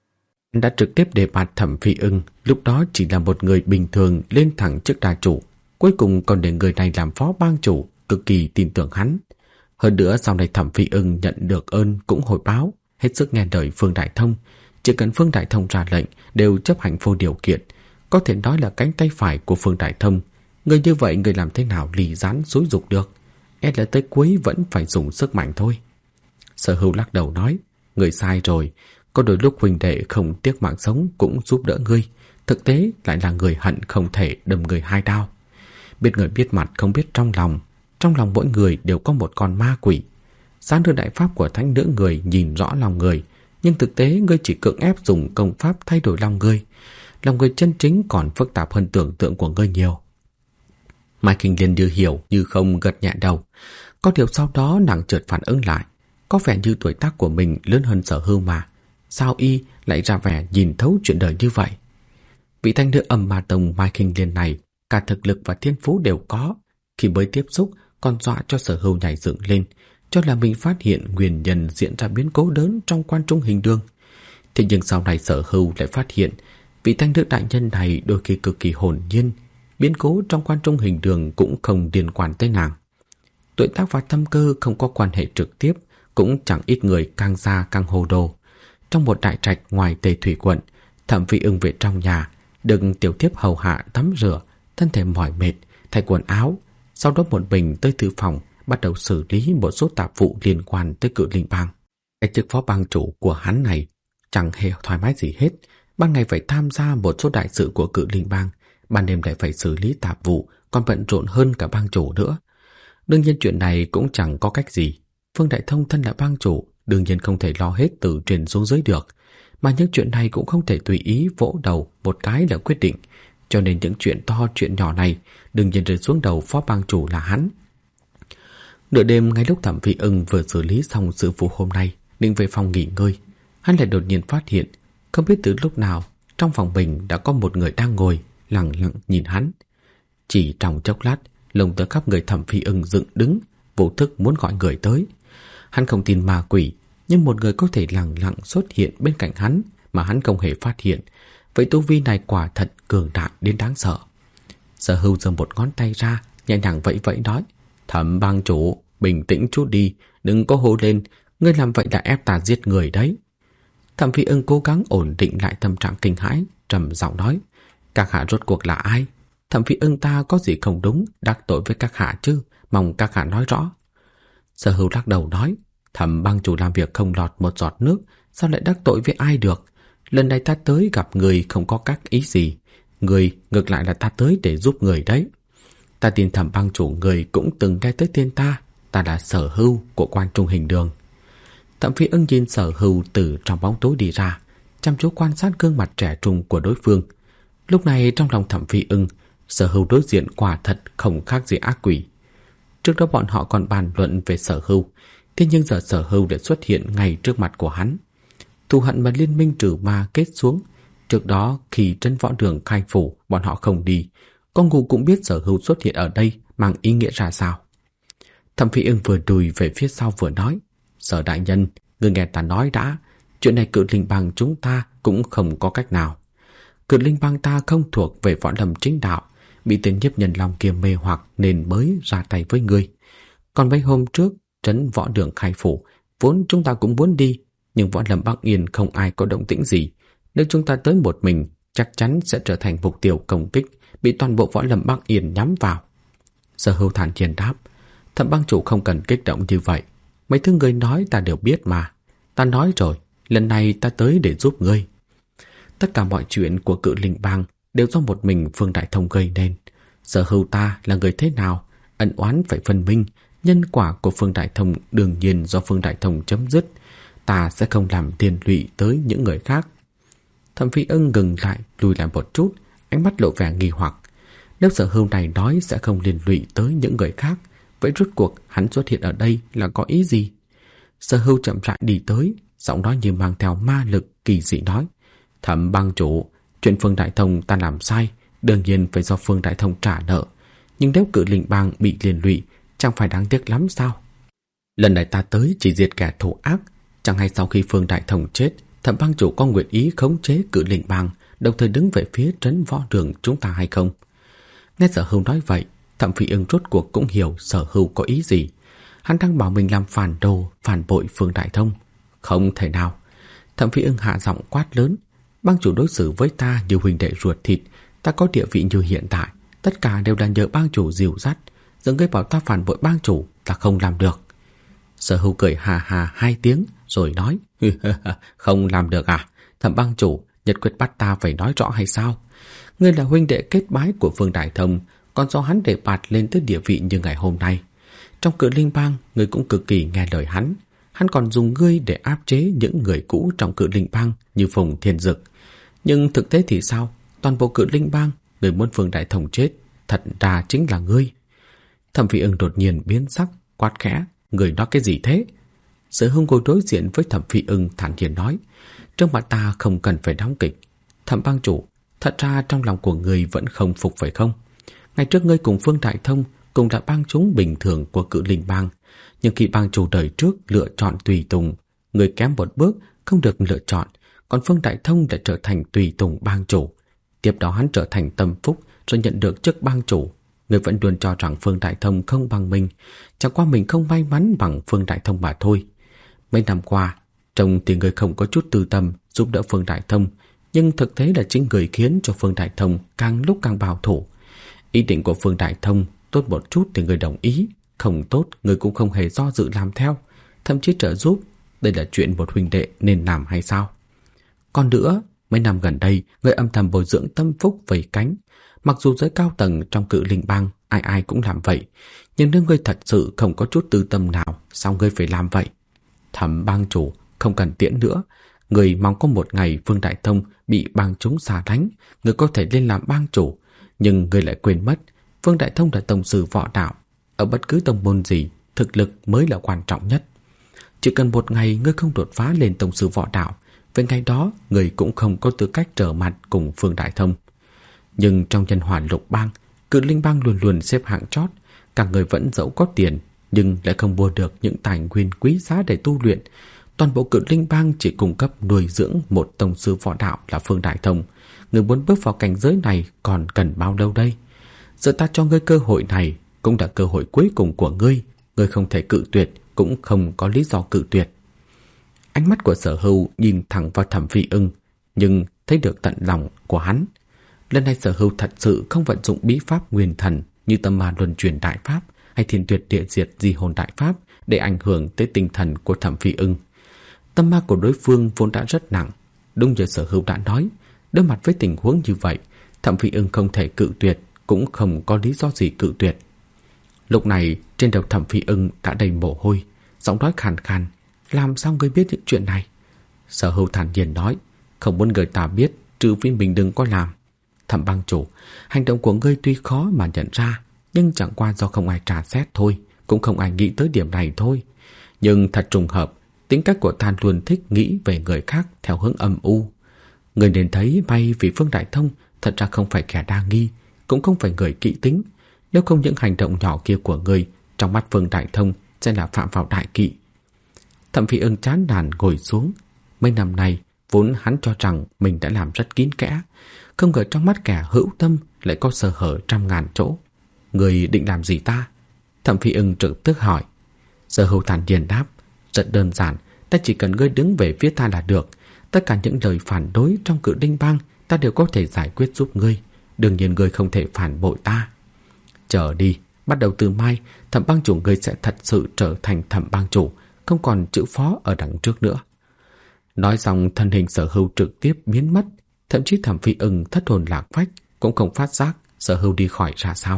S1: Đã trực tiếp đề bạt Thẩm Phi Ưng, lúc đó chỉ là một người bình thường lên thẳng chức đà chủ, cuối cùng còn để người này làm phó bang chủ, cực kỳ tin tưởng hắn. Hơn nữa sau này Thẩm Phi Ưng nhận được ơn cũng hồi báo, hết sức nghe lời Phương Đại Thông, chỉ cần Phương Đại Thông ra lệnh đều chấp hành vô điều kiện, có thể nói là cánh tay phải của Phương Đại Thông. Người như vậy người làm thế nào lì gián xúi dục được? E là tới cuối vẫn phải dùng sức mạnh thôi. Sở Hưu lắc đầu nói, người sai rồi, có đôi lúc huynh đệ không tiếc mạng sống cũng giúp đỡ ngươi, thực tế lại là người hận không thể đâm người hai đao. Biết người biết mặt không biết trong lòng mỗi người đều có một con ma quỷ. Sáng đưa đại pháp của thánh nữ người nhìn rõ lòng người, nhưng thực tế ngươi chỉ cưỡng ép dùng công pháp thay đổi lòng người. Lòng người chân chính còn phức tạp hơn tưởng tượng của ngươi nhiều. Mai Kinh Điền như hiểu như không gật nhẹ đầu. Có điều sau đó nàng chợt phản ứng lại, có vẻ như tuổi tác của mình lớn hơn Sở Hưu mà, sao y lại ra vẻ nhìn thấu chuyện đời như vậy? Vị thanh nữ Âm Ma Tông Mai Kinh Điền này cả thực lực và thiên phú đều có, khi mới tiếp xúc còn dọa cho Sở Hưu nhảy dựng lên, cho là mình phát hiện nguyên nhân diễn ra biến cố lớn trong quan trung hình đường. Thế nhưng sau này Sở Hưu lại phát hiện vị thanh nữ đại nhân này đôi khi cực kỳ hồn nhiên, biến cố trong quan trung hình đường cũng không liên quan tới nàng. Tuổi tác và tâm cơ không có quan hệ trực tiếp, cũng chẳng ít người càng già càng hồ đồ. Trong một đại trạch ngoài Tây Thủy quận, Thẩm Phi Ưng về trong nhà, được tiểu thiếp hầu hạ tắm rửa, thân thể mỏi mệt, thay quần áo, sau đó một mình tới thư phòng bắt đầu xử lý một số tạp vụ liên quan tới Cự Linh Bang. Cái chức phó bang chủ của hắn này chẳng hề thoải mái gì hết, ban ngày phải tham gia một số đại sự của Cự Linh Bang, ban đêm lại phải xử lý tạp vụ, còn bận rộn hơn cả bang chủ nữa. Đương nhiên chuyện này cũng chẳng có cách gì. Phương Đại Thông thân là bang chủ, đương nhiên không thể lo hết từ trên xuống dưới được, mà những chuyện này cũng không thể tùy ý vỗ đầu một cái là quyết định, cho nên những chuyện to chuyện nhỏ này đương nhiên rơi xuống đầu phó bang chủ là hắn. Nửa đêm, ngay lúc Thẩm Phi Ưng vừa xử lý xong sự vụ hôm nay, định về phòng nghỉ ngơi, hắn lại đột nhiên phát hiện, không biết từ lúc nào trong phòng mình đã có một người đang ngồi lặng lặng nhìn hắn. Chỉ trong chốc lát, lồng tơ khắp người Thẩm Phi Ưng dựng đứng, vô thức muốn gọi người tới. Hắn không tin ma quỷ, nhưng một người có thể lặng lặng xuất hiện bên cạnh hắn mà hắn không hề phát hiện, vậy tu vi này quả thật cường đại đến đáng sợ. Sở Hưu giơ một ngón tay ra, nhẹ nhàng vẫy vẫy nói, Thẩm bang chủ, bình tĩnh chút đi, đừng có hô lên, Ngươi làm vậy đã ép ta giết người đấy. Thẩm Phi Ưng cố gắng ổn định lại tâm trạng kinh hãi, trầm giọng nói: các hạ rốt cuộc là ai? Thẩm Phi Ưng ta có gì không đúng, đắc tội với các hạ chứ, mong các hạ nói rõ. Sở Hưu lắc đầu nói: Thẩm bang chủ làm việc không lọt một giọt nước, sao lại đắc tội với ai được? Lần này ta tới gặp người không có các ý gì, người ngược lại là ta tới để giúp người đấy. Ta tin Thẩm bang chủ người cũng từng nghe tới tên ta là Sở Hưu của Quan Trung Hình Đường. Thẩm Phi Ưng nhìn Sở Hưu từ trong bóng tối đi ra, chăm chú quan sát gương mặt trẻ trung của đối phương. Lúc này trong lòng Thẩm Phi Ưng, Sở Hưu đối diện quả thật không khác gì ác quỷ. Trước đó bọn họ còn bàn luận về Sở Hưu, thế nhưng giờ Sở Hưu đã xuất hiện ngay trước mặt của hắn. Thù hận mà liên minh trừ ma kết xuống, trước đó khi Trấn Võ Đường khai phủ bọn họ không đi, con ngu cũng biết Sở Hưu xuất hiện ở đây mang ý nghĩa ra sao. Thẩm Phi Ưng vừa đùi về phía sau vừa nói: Sở đại nhân, ngươi nghe ta nói đã, chuyện này Cự Linh Bang chúng ta cũng không có cách nào. Cự Linh Bang ta không thuộc về võ lâm chính đạo, bị tên nhiếp nhân long kia mê hoặc nên mới ra tay với ngươi. Còn mấy hôm trước Trấn Võ Đường khai phủ, vốn chúng ta cũng muốn đi, nhưng võ lâm Bắc Yên không ai có động tĩnh gì. Nếu chúng ta tới một mình, chắc chắn sẽ trở thành mục tiêu công kích, bị toàn bộ võ lâm Bắc Yên nhắm vào. Sở Hưu thản nhiên đáp: Thẩm bang chủ không cần kích động như vậy, mấy thứ ngươi nói ta đều biết mà. Ta nói rồi, lần này ta tới để giúp ngươi. Tất cả mọi chuyện của Cự Linh Bang đều do một mình Phương Đại Thông gây nên. Sở Hưu ta là người thế nào, ân oán phải phân minh, nhân quả của Phương Đại Thông đương nhiên do Phương Đại Thông chấm dứt, ta sẽ không làm liên lụy tới những người khác. Thẩm Phi Ưng ngừng lại, lùi lại một chút, ánh mắt lộ vẻ nghi hoặc. Nếu Sở Hưu này nói sẽ không liên lụy tới những người khác, vậy rốt cuộc hắn xuất hiện ở đây là có ý gì? Sở Hưu chậm rãi đi tới, giọng nói như mang theo ma lực kỳ dị nói: Thẩm bang chủ, chuyện Phương Đại Thông ta làm sai, đương nhiên phải do Phương Đại Thông trả nợ. Nhưng nếu Cự Linh Bang bị liên lụy, chẳng phải đáng tiếc lắm sao? Lần này ta tới chỉ diệt kẻ thù ác, chẳng hay sau khi Phương Đại Thông chết, Thẩm bang chủ có nguyện ý khống chế Cự Linh Bang, đồng thời đứng về phía Trấn Võ Đường chúng ta hay không? Nghe Sở Hưu nói vậy, Thẩm Phi Ưng rốt cuộc cũng hiểu Sở Hưu có ý gì. Hắn đang bảo mình làm phản đồ, phản bội Phương Đại Thông. Không thể nào. Thẩm Phi Ưng hạ giọng quát lớn: Bang chủ đối xử với ta như huynh đệ ruột thịt, ta có địa vị như hiện tại, tất cả đều là nhờ bang chủ dìu dắt. Giờ ngươi bảo ta phản bội bang chủ, ta không làm được. Sở Hưu cười hà hà 2 tiếng rồi nói: Không làm được à? Thẩm bang chủ nhất quyết bắt ta phải nói rõ hay sao? Ngươi là huynh đệ kết bái của Phương Đại Thông, còn do hắn để bạt lên tới địa vị như ngày hôm nay. Trong Cự Linh Bang, ngươi cũng cực kỳ nghe lời hắn. Hắn còn dùng ngươi để áp chế những người cũ trong Cự Linh Bang như Phùng Thiên Dực. Nhưng thực tế thì sao? Toàn bộ Cự Linh Bang, người muốn Phương Đại Thông chết, thật ra chính là ngươi. Thẩm Phi Ưng đột nhiên biến sắc, quát khẽ: Người nói cái gì thế? Sở Hưu ngồi đối diện với Thẩm Phi Ưng thản nhiên nói: Trước mặt ta không cần phải đóng kịch. Thẩm bang chủ, thật ra trong lòng của người vẫn không phục phải không? Ngày trước ngươi cùng Phương Đại Thông cùng là bang chúng bình thường của Cự Linh Bang, nhưng khi bang chủ đời trước lựa chọn tùy tùng, người kém một bước không được lựa chọn, còn Phương Đại Thông đã trở thành tùy tùng bang chủ. Tiếp đó hắn trở thành tâm phúc rồi nhận được chức bang chủ. Người vẫn luôn cho rằng Phương Đại Thông không bằng mình, chẳng qua mình không may mắn bằng Phương Đại Thông mà thôi. Mấy năm qua, trông thì người không có chút tư tâm giúp đỡ Phương Đại Thông, nhưng thực tế là chính người khiến cho Phương Đại Thông càng lúc càng bảo thủ. Ý định của Phương Đại Thông tốt một chút thì người đồng ý, không tốt người cũng không hề do dự làm theo, thậm chí trợ giúp. Đây là chuyện một huynh đệ nên làm hay sao? Còn nữa, mấy năm gần đây người âm thầm bồi dưỡng tâm phúc vây cánh. Mặc dù giới cao tầng trong Cự Linh Bang ai ai cũng làm vậy, nhưng nếu ngươi thật sự không có chút tư tâm nào, sao ngươi phải làm vậy? Thẩm bang chủ, không cần tiễn nữa. Người mong có một ngày Phương Đại Thông bị bang chúng xả đánh, người có thể lên làm bang chủ. Nhưng người lại quên mất, Phương Đại Thông là tông sư võ đạo. Ở bất cứ tông môn gì, thực lực mới là quan trọng nhất. Chỉ cần một ngày ngươi không đột phá lên tông sư võ đạo, về ngày đó người cũng không có tư cách trở mặt cùng Phương Đại Thông. Nhưng trong Nhân Hỏa Lục Bang, Cự Linh Bang luôn luôn xếp hạng chót. Cả người vẫn dẫu có tiền, nhưng lại không mua được những tài nguyên quý giá để tu luyện. Toàn bộ Cự Linh Bang chỉ cung cấp nuôi dưỡng một tông sư võ đạo là Phương Đại Thông. Người muốn bước vào cảnh giới này còn cần bao lâu đây? Giờ ta cho ngươi cơ hội này, cũng là cơ hội cuối cùng của ngươi. Ngươi không thể cự tuyệt, cũng không có lý do cự tuyệt. Ánh mắt của Sở Hưu nhìn thẳng vào Thẩm Phi Ưng, nhưng thấy được tận lòng của hắn. Lần này Sở Hưu thật sự không vận dụng bí pháp nguyên thần như Tâm Ma Luân Chuyển Đại Pháp hay Thiên Tuyệt Địa Diệt Di Hồn Đại Pháp để ảnh hưởng tới tinh thần của Thẩm Phi Ưng. Tâm ma của đối phương vốn đã rất nặng. Đúng như Sở Hưu đã nói, đối mặt với tình huống như vậy, Thẩm Phi Ưng không thể cự tuyệt, cũng không có lý do gì cự tuyệt. Lúc này trên đầu Thẩm Phi Ưng đã đầy mồ hôi, giọng nói khàn khàn. Làm sao ngươi biết những chuyện này? Sở Hưu thản nhiên nói, không muốn người ta biết, trừ phi mình đừng có làm. Thẩm bang chủ, hành động của ngươi tuy khó mà nhận ra, nhưng chẳng qua do không ai tra xét thôi, cũng không ai nghĩ tới điểm này thôi. Nhưng thật trùng hợp, tính cách của ta luôn thích nghĩ về người khác theo hướng âm u. Người nên thấy may vì Phương Đại Thông thật ra không phải kẻ đa nghi, cũng không phải người kỵ tính. Nếu không những hành động nhỏ kia của người trong mắt Phương Đại Thông sẽ là phạm vào đại kỵ. Thẩm Phi Ưng chán nản ngồi xuống. Mấy năm nay vốn hắn cho rằng mình đã làm rất kín kẽ, không ngờ trong mắt kẻ hữu tâm lại có sơ hở trăm ngàn chỗ. Người định làm gì ta? Thẩm Phi Ưng trực tức hỏi. Sở Hưu thản nhiên đáp, rất đơn giản, ta chỉ cần ngươi đứng về phía ta là được. Tất cả những lời phản đối trong Cự Linh Bang ta đều có thể giải quyết giúp ngươi. Đương nhiên ngươi không thể phản bội ta. Chờ đi, bắt đầu từ mai, Thẩm bang chủ ngươi sẽ thật sự trở thành Thẩm bang chủ, không còn chữ phó ở đằng trước nữa. Nói xong, thân hình Sở Hưu trực tiếp biến mất. Thậm chí Thẩm Phi Ưng thất hồn lạc phách cũng không phát giác Sở Hưu đi khỏi ra sao.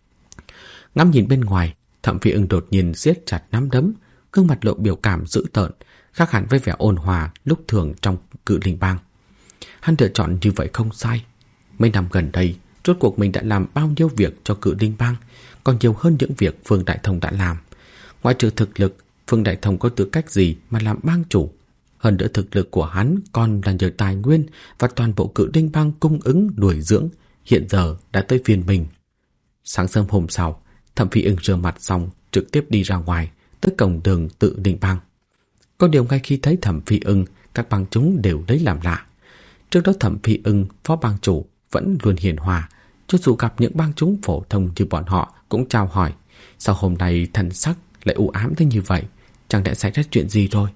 S1: Ngắm nhìn bên ngoài, Thẩm Phi Ưng đột nhiên siết chặt nắm đấm, gương mặt lộ biểu cảm dữ tợn, khác hẳn với vẻ ôn hòa lúc thường trong Cự Linh Bang. Hắn lựa chọn như vậy không sai. Mấy năm gần đây, rốt cuộc mình đã làm bao nhiêu việc cho Cự Linh Bang, còn nhiều hơn những việc Phương Đại Thông đã làm. Ngoại trừ thực lực, Phương Đại Thông có tư cách gì mà làm bang chủ? Hơn nữa thực lực của hắn còn là nhờ tài nguyên và toàn bộ Cự Linh Bang cung ứng nuôi dưỡng, hiện giờ đã tới phiên mình. Sáng sớm hôm sau, Thẩm Phi Ưng rửa mặt xong trực tiếp đi ra ngoài, tới cổng đường Tự Linh Bang. Có điều ngay khi thấy Thẩm Phi Ưng, các bang chúng đều lấy làm lạ. Trước đó Thẩm Phi Ưng, phó bang chủ, vẫn luôn hiền hòa, cho dù gặp những bang chúng phổ thông như bọn họ cũng chào hỏi. Sao hôm nay thần sắc lại u ám thế như vậy? Chẳng lẽ xảy ra chuyện gì rồi?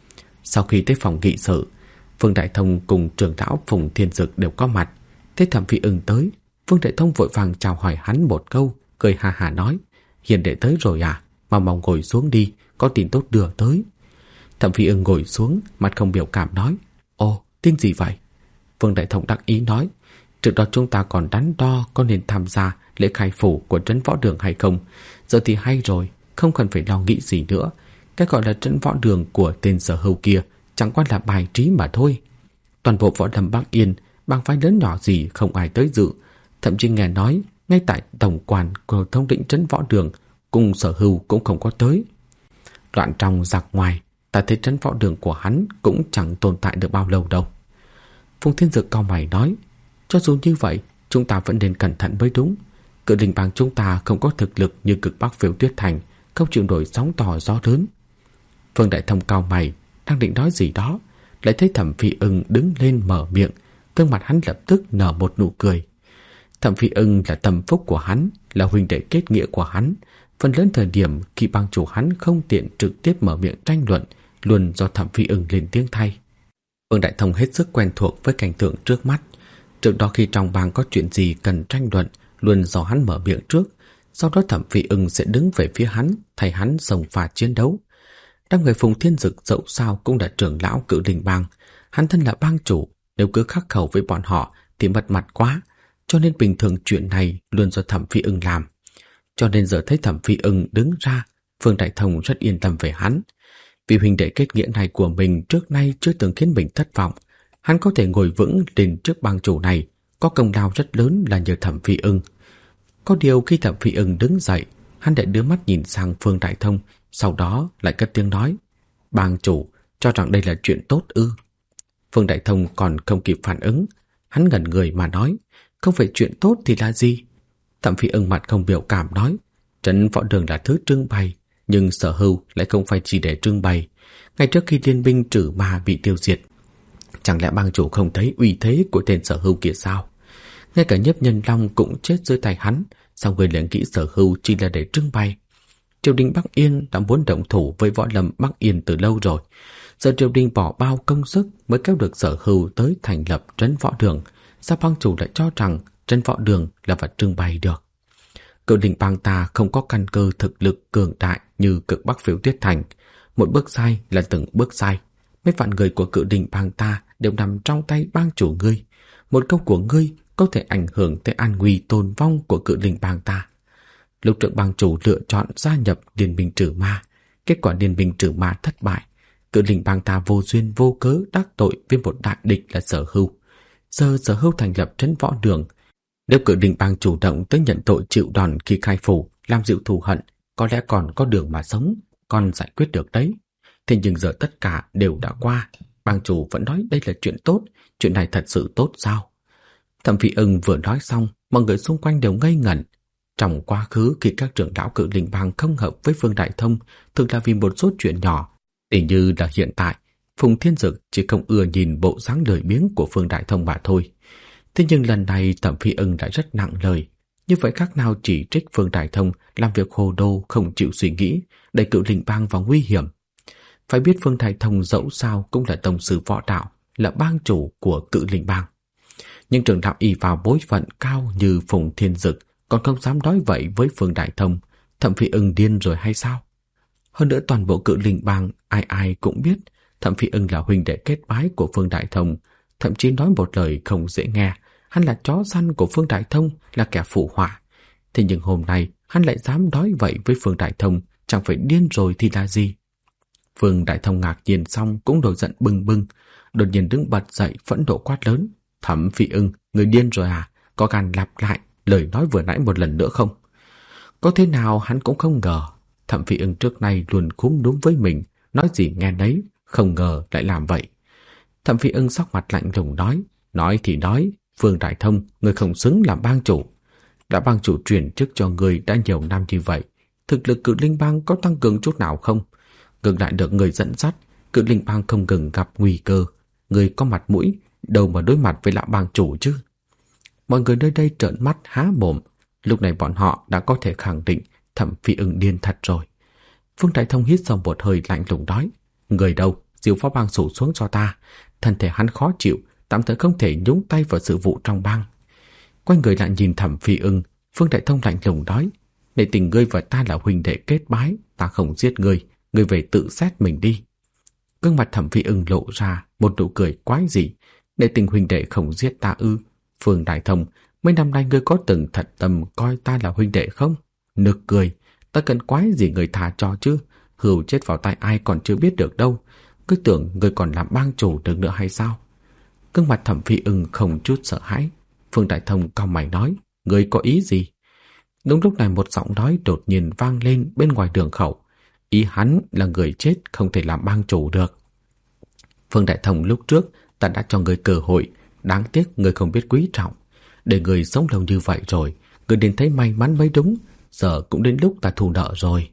S1: Sau khi tới phòng nghị sự, Phương Đại Thông cùng trưởng lão Phùng Thiên Dực đều có mặt. Thấy Thẩm Phi Ưng tới, Phương Đại Thông vội vàng chào hỏi hắn một câu, cười ha hả nói, Hiền đệ tới rồi à? Mau mau ngồi xuống đi, có tin tốt đưa tới. Thẩm Phi Ưng ngồi xuống, mặt không biểu cảm nói, ồ, tin gì vậy? Phương Đại Thông đắc ý nói, trước đó chúng ta còn đắn đo có nên tham gia lễ khai phủ của trấn võ đường hay không. Giờ thì hay rồi, không cần phải lo nghĩ gì nữa. Cái gọi là trấn võ đường của tên Sở Hưu kia chẳng qua là bài trí mà thôi. Toàn bộ võ lâm Bắc Yên, bang phái lớn nhỏ gì không ai tới dự. Thậm chí nghe nói ngay tại tổng quản của thống lĩnh trấn võ đường cùng Sở Hưu cũng không có tới. Loạn trong giặc ngoài, ta thấy trấn võ đường của hắn cũng chẳng tồn tại được bao lâu đâu. Phùng Thiên Dực cau mày nói, cho dù như vậy, chúng ta vẫn nên cẩn thận mới đúng. Cự Linh Bang chúng ta không có thực lực như Cực Bắc Phiêu Tuyết Thành, không chịu nổi sóng to gió lớn. Phương Đại Thông cau mày, đang định nói gì đó, lại thấy Thẩm Phi Ưng đứng lên mở miệng, gương mặt hắn lập tức nở một nụ cười. Thẩm Phi Ưng là tâm phúc của hắn, là huynh đệ kết nghĩa của hắn. Phần lớn thời điểm khi bang chủ hắn không tiện trực tiếp mở miệng tranh luận, luôn do Thẩm Phi Ưng lên tiếng thay. Phương Đại Thông hết sức quen thuộc với cảnh tượng trước mắt. Trước đó khi trong bang có chuyện gì cần tranh luận, luôn do hắn mở miệng trước, sau đó Thẩm Phi Ưng sẽ đứng về phía hắn, thay hắn xông pha chiến đấu. Đám người Phùng Thiên Dực dẫu sao cũng là trưởng lão Cự Linh Bang, hắn thân là bang chủ, nếu cứ khắc khẩu với bọn họ thì mất mặt quá, cho nên bình thường chuyện này luôn do Thẩm Phi Ưng làm. Cho nên giờ thấy Thẩm Phi Ưng đứng ra, Phương Đại Thông rất yên tâm về hắn. Vì huynh đệ kết nghĩa này của mình trước nay chưa từng khiến mình thất vọng, hắn có thể ngồi vững lên trước bang chủ này, có công lao rất lớn là nhờ Thẩm Phi Ưng. Có điều khi Thẩm Phi Ưng đứng dậy, hắn lại đưa mắt nhìn sang Phương Đại Thông, sau đó lại cất tiếng nói, bang chủ cho rằng đây là chuyện tốt ư? Phương Đại Thông còn không kịp phản ứng, hắn ngẩn người mà nói, không phải chuyện tốt thì là gì? Thẩm Phi Ưng mặt không biểu cảm nói, trấn võ đường là thứ trưng bày, nhưng Sở Hưu lại không phải chỉ để trưng bày. Ngay trước khi liên binh trừ ma bị tiêu diệt, chẳng lẽ bang chủ không thấy uy thế của tên Sở Hưu kia sao? Ngay cả Nhiếp Nhân Long cũng chết dưới tay hắn, sao người lại nghĩ Sở Hưu chỉ là để trưng bày? Triều đình Bắc Yên đã muốn động thủ với võ lâm Bắc Yên từ lâu rồi. Giờ triều đình bỏ bao công sức mới kéo được Sở Hưu tới thành lập trấn Võ Đường, sao bang chủ lại cho rằng trấn Võ Đường là vật trưng bày được? Cự Linh bang ta không có căn cơ thực lực cường đại như Cực Bắc Phiêu Tuyết Thành, một bước sai là từng bước sai. Mấy vạn người của Cự Linh bang ta đều nằm trong tay bang chủ ngươi. Một câu của ngươi có thể ảnh hưởng tới an nguy tồn vong của Cự Linh bang ta. Lúc trước bang chủ lựa chọn gia nhập Liên minh trừ ma, kết quả Liên minh trừ ma thất bại. Cự Linh bang ta vô duyên vô cớ đắc tội với một đại địch là Sở Hưu. Giờ Sở Hưu thành lập trấn Võ Đường. Nếu Cự Linh bang chủ động tới nhận tội chịu đòn khi khai phủ, làm dịu thù hận, có lẽ còn có đường mà sống, còn giải quyết được đấy. Thế nhưng giờ tất cả đều đã qua, bang chủ vẫn nói đây là chuyện tốt, chuyện này thật sự tốt sao? Thẩm Phi Ưng vừa nói xong, mọi người xung quanh đều ngây ngẩn. Trong quá khứ khi các trưởng lão Cự Linh bang không hợp với Phương Đại Thông, thường là vì một số chuyện nhỏ, tỉ như là hiện tại, Phùng Thiên Dực chỉ không ưa nhìn bộ dáng lười biếng của Phương Đại Thông mà thôi. Thế nhưng lần này Thẩm Phi Ưng lại rất nặng lời, như vậy khác nào chỉ trích Phương Đại Thông làm việc hồ đồ không chịu suy nghĩ, đẩy Cự Linh bang vào nguy hiểm. Phải biết Phương Đại Thông dẫu sao cũng là tông sư võ đạo, là bang chủ của Cự Linh bang. Nhưng trưởng đạo ỷ vào bối phận cao như Phùng Thiên Dực còn không dám nói vậy với Phương Đại Thông, Thẩm Phi Ưng điên rồi hay sao? Hơn nữa toàn bộ Cự Linh bang ai ai cũng biết Thẩm Phi Ưng là huynh đệ kết bái của Phương Đại Thông, thậm chí nói một lời không dễ nghe, hắn là chó săn của Phương Đại Thông, là kẻ phụ họa. Thế nhưng hôm nay hắn lại dám nói vậy với Phương Đại Thông, chẳng phải điên rồi thì là gì? Phương Đại Thông ngạc nhiên xong cũng nổi giận bừng bừng, đột nhiên đứng bật dậy phẫn nộ quát lớn: Thẩm Phi Ưng, người điên rồi à? Có gan lặp lại lời nói vừa nãy một lần nữa không? Có thế nào hắn cũng không ngờ Thẩm Phi Ưng trước nay luôn cúm núm với mình, nói gì nghe nấy, không ngờ lại làm vậy. Thẩm Phi Ưng sắc mặt lạnh lùng nói thì nói, Phương Đại Thông, người không xứng làm bang chủ. Đã bang chủ truyền chức cho người đã nhiều năm như vậy, thực lực Cự Linh bang có tăng cường chút nào không? Ngược lại được người dẫn dắt, Cự Linh bang không ngừng gặp nguy cơ, người có mặt mũi đâu mà đối mặt với lão bang chủ chứ? Mọi người nơi đây trợn mắt há mồm. Lúc này bọn họ đã có thể khẳng định Thẩm Phi Ưng điên thật rồi. Phương Đại Thông hít sâu một hơi lạnh lùng nói: Người đâu, diều phó bang sủ xuống cho ta. Thân thể hắn khó chịu, tạm thời không thể nhúng tay vào sự vụ trong bang. Quay người lại nhìn Thẩm Phi Ưng, Phương Đại Thông lạnh lùng nói: Để tình ngươi và ta là huynh đệ kết bái, ta không giết ngươi, ngươi về tự xét mình đi. Gương mặt Thẩm Phi Ưng lộ ra một nụ cười quái dị. Để tình huynh đệ không giết ta ư? Phương Đại Thông, mấy năm nay ngươi có từng thật tâm coi ta là huynh đệ không? Nực cười, ta cần quái gì người thả cho chứ? Hươu chết vào tay ai còn chưa biết được đâu. Cứ tưởng ngươi còn làm bang chủ được nữa hay sao? Gương mặt Thẩm Phi Ưng không chút sợ hãi. Phương Đại Thông cau mày nói: Ngươi có ý gì? Đúng lúc này một giọng nói đột nhiên vang lên bên ngoài đường khẩu. Ý hắn là người chết không thể làm bang chủ được. Phương Đại Thông, lúc trước ta đã cho ngươi cơ hội, đáng tiếc ngươi không biết quý trọng. Để ngươi sống lâu như vậy rồi, ngươi đến thấy may mắn mới đúng. Giờ cũng đến lúc ta thu nợ rồi.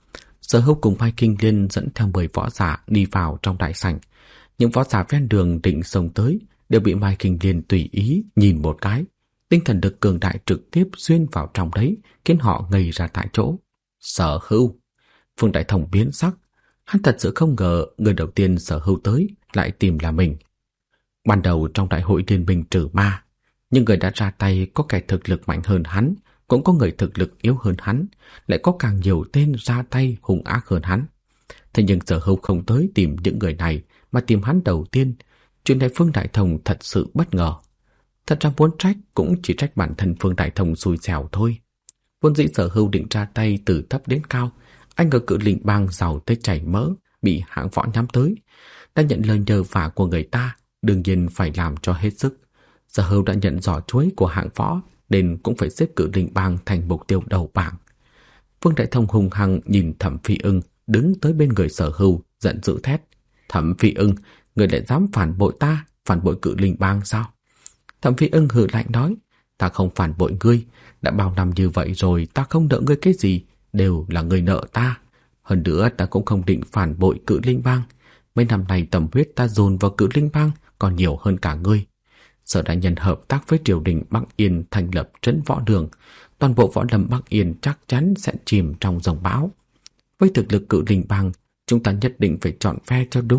S1: Sở Hưu cùng Mai Kinh Liên dẫn theo 10 võ giả đi vào trong đại sảnh. Những võ giả ven đường định xông tới đều bị Mai Kinh Liên tùy ý nhìn một cái. Tinh thần lực cường đại trực tiếp xuyên vào trong đấy, khiến họ ngây ra tại chỗ. Sở Hưu! Phương Đại Thông biến sắc. Hắn thật sự không ngờ người đầu tiên Sở Hưu tới lại tìm là mình. Ban đầu trong đại hội liên minh trừ ma, nhưng người đã ra tay có kẻ thực lực mạnh hơn hắn, cũng có người thực lực yếu hơn hắn, lại có càng nhiều tên ra tay hung ác hơn hắn. Thế nhưng Sở Hưu không tới tìm những người này mà tìm hắn đầu tiên. Chuyện này Phương Đại Thông thật sự bất ngờ. Thật ra muốn trách cũng chỉ trách bản thân Phương Đại Thông xui xẻo thôi. Vốn dĩ Sở Hưu định ra tay từ thấp đến cao, anh ở Cự Linh bang giàu tới chảy mỡ, bị hạng võ nhắm tới, đã nhận lời nhờ vả của người ta, đương nhiên phải làm cho hết sức. Sở Hưu đã nhận giỏ chuối của hạng võ, nên cũng phải xếp Cự Linh bang thành mục tiêu đầu bảng. Phương Đại Thông hung hăng nhìn Thẩm Phi Ưng đứng tới bên người Sở Hưu, giận dữ thét: Thẩm Phi Ưng, người lại dám phản bội ta, phản bội Cự Linh bang sao? Thẩm Phi Ưng hừ lạnh nói: Ta không phản bội ngươi, đã bao năm như vậy rồi, ta không nợ ngươi cái gì, đều là ngươi nợ ta. Hơn nữa ta cũng không định phản bội Cự Linh bang. Mấy năm nay tâm huyết ta dồn vào Cự Linh bang còn nhiều hơn cả ngươi. Sở đại nhân hợp tác với triều đình Bắc Yên thành lập trấn Võ Đường, toàn bộ võ lâm Bắc Yên chắc chắn sẽ chìm trong dòng bão. Với thực lực Cự Linh bang, chúng ta nhất định phải chọn phe cho đúng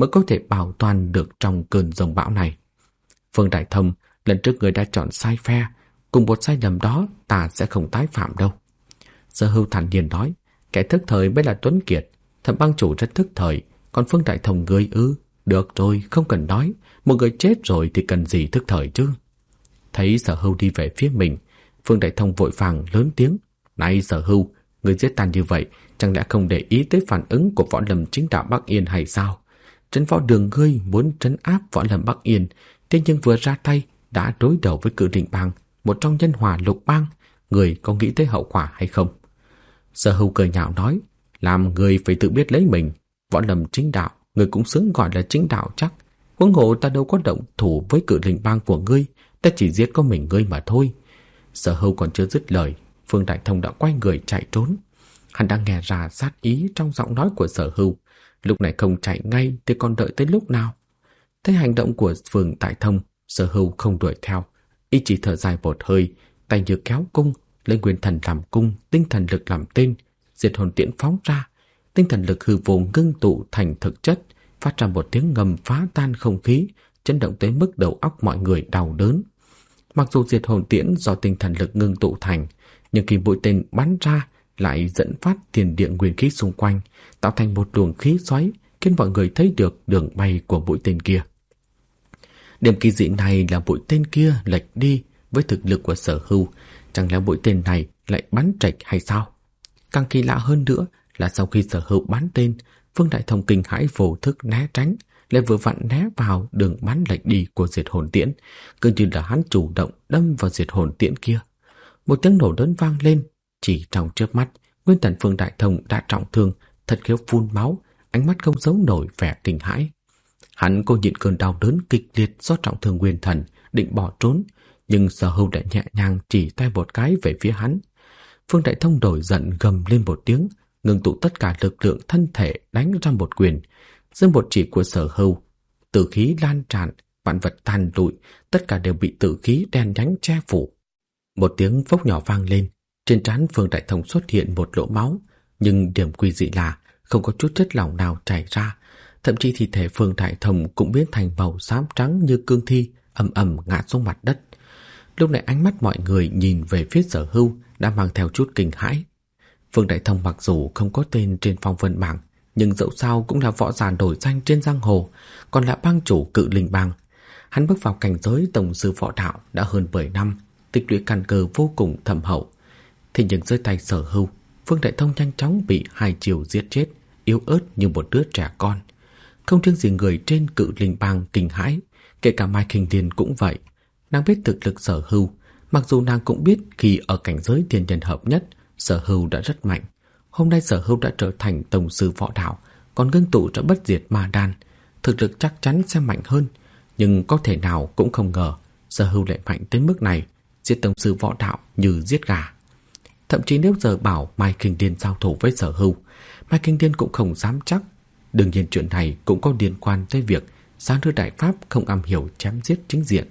S1: mới có thể bảo toàn được trong cơn giông bão này. Phương Đại Thông, lần trước người đã chọn sai phe, cùng một sai lầm đó ta sẽ không tái phạm đâu. Sở Hưu thản nhiên nói, kẻ thức thời mới là tuấn kiệt, Thẩm bang chủ rất thức thời, còn Phương Đại Thông ngươi ư? Được rồi, không cần nói, một người chết rồi thì cần gì thức thời chứ. Thấy Sở Hưu đi về phía mình, Phương Đại Thông vội vàng lớn tiếng, này Sở Hưu, người giết ta như vậy, chẳng lẽ không để ý tới phản ứng của Võ Lâm Chính Đạo Bắc Yên hay sao? Trấn Võ Đường ngươi muốn trấn áp Võ Lâm Bắc Yên, thế nhưng vừa ra tay đã đối đầu với Cự Linh Bang, một trong nhân hòa lục bang, người có nghĩ tới hậu quả hay không? Sở Hưu cười nhạo nói, làm người phải tự biết lấy mình, Võ Lâm Chính Đạo, người cũng xứng gọi là chính đạo chắc. Huống hồ ta đâu có động thủ với Cự Linh Bang của ngươi, ta chỉ giết có mình ngươi mà thôi. Sở Hưu còn chưa dứt lời, Phương Đại Thông đã quay người chạy trốn. Hắn đang nghe ra sát ý trong giọng nói của Sở Hưu, lúc này không chạy ngay thì còn đợi tới lúc nào? Thấy hành động của Phương Đại Thông, Sở Hưu không đuổi theo, y chỉ thở dài một hơi, tay như kéo cung, lấy nguyên thần làm cung, tinh thần lực làm tên, diệt hồn tiễn phóng ra, tinh thần lực hư vô ngưng tụ thành thực chất, phát ra một tiếng ngầm phá tan không khí, chấn động tới mức đầu óc mọi người đau đớn. Mặc dù diệt hồn tiễn do tinh thần lực ngưng tụ thành, nhưng khi mũi tên bắn ra lại dẫn phát thiên địa nguyên khí xung quanh, tạo thành một luồng khí xoáy, khiến mọi người thấy được đường bay của mũi tên kia. Điểm kỳ dị này là mũi tên kia lệch đi với thực lực của Sở Hưu, chẳng lẽ mũi tên này lại bắn trệch hay sao? Càng kỳ lạ hơn nữa là sau khi Sở Hưu bắn tên, Phương Đại Thông kinh hãi vô thức né tránh, lại vừa vặn né vào đường bắn lệch đi của diệt hồn tiễn, cứ như là hắn chủ động đâm vào diệt hồn tiễn kia. Một tiếng nổ lớn vang lên, chỉ trong chớp mắt, nguyên thần Phương Đại Thông đã trọng thương, thật khiếu phun máu, ánh mắt không giấu nổi vẻ kinh hãi. Hắn cố nhịn cơn đau đớn kịch liệt do trọng thương nguyên thần, định bỏ trốn, nhưng Sở Hưu đã nhẹ nhàng chỉ tay một cái về phía hắn. Phương Đại Thông nổi giận gầm lên một tiếng, ngưng tụ tất cả lực lượng thân thể đánh ra một quyền. Dưới một chỉ của Sở Hưu, tử khí lan tràn, vạn vật tàn lụi, tất cả đều bị tử khí đen nhánh che phủ. Một tiếng phốc nhỏ vang lên, trên trán Phương Đại Thông xuất hiện một lỗ máu, nhưng điểm quý dị là không có chút chất lỏng nào chảy ra, thậm chí thi thể Phương Đại Thông cũng biến thành màu xám trắng như cương thi, ầm ầm ngã xuống mặt đất. Lúc này ánh mắt mọi người nhìn về phía Sở Hưu đã mang theo chút kinh hãi. Phương Đại Thông mặc dù không có tên trên phong vân bảng, nhưng dẫu sao cũng là võ giả nổi danh trên giang hồ, còn là bang chủ Cự Linh Bang. Hắn bước vào cảnh giới tổng sư võ đạo đã hơn 10 năm, tích lũy căn cơ vô cùng thâm hậu. Thế nhưng dưới tay Sở Hưu, Phương Đại Thông nhanh chóng bị hai chiều giết chết, yếu ớt như một đứa trẻ con. Không riêng gì người trên Cự Linh Bang kinh hãi, kể cả Mai Kinh Điền cũng vậy. Nàng biết thực lực Sở Hưu, mặc dù nàng cũng biết khi ở cảnh giới thiên nhân hợp nhất, Sở Hưu đã rất mạnh. Hôm nay Sở Hưu đã trở thành tổng sư võ đạo, còn ngưng tụ ra bất diệt ma đan, thực lực chắc chắn sẽ mạnh hơn. Nhưng có thể nào cũng không ngờ Sở Hưu lại mạnh tới mức này, giết tổng sư võ đạo như giết gà. Thậm chí nếu giờ bảo Mai Kinh Điền giao thủ với Sở Hưu, Mai Kinh Điền cũng không dám chắc. Đương nhiên chuyện này cũng có liên quan tới việc Sáng Đưa Đại Pháp không am hiểu chém giết chính diện.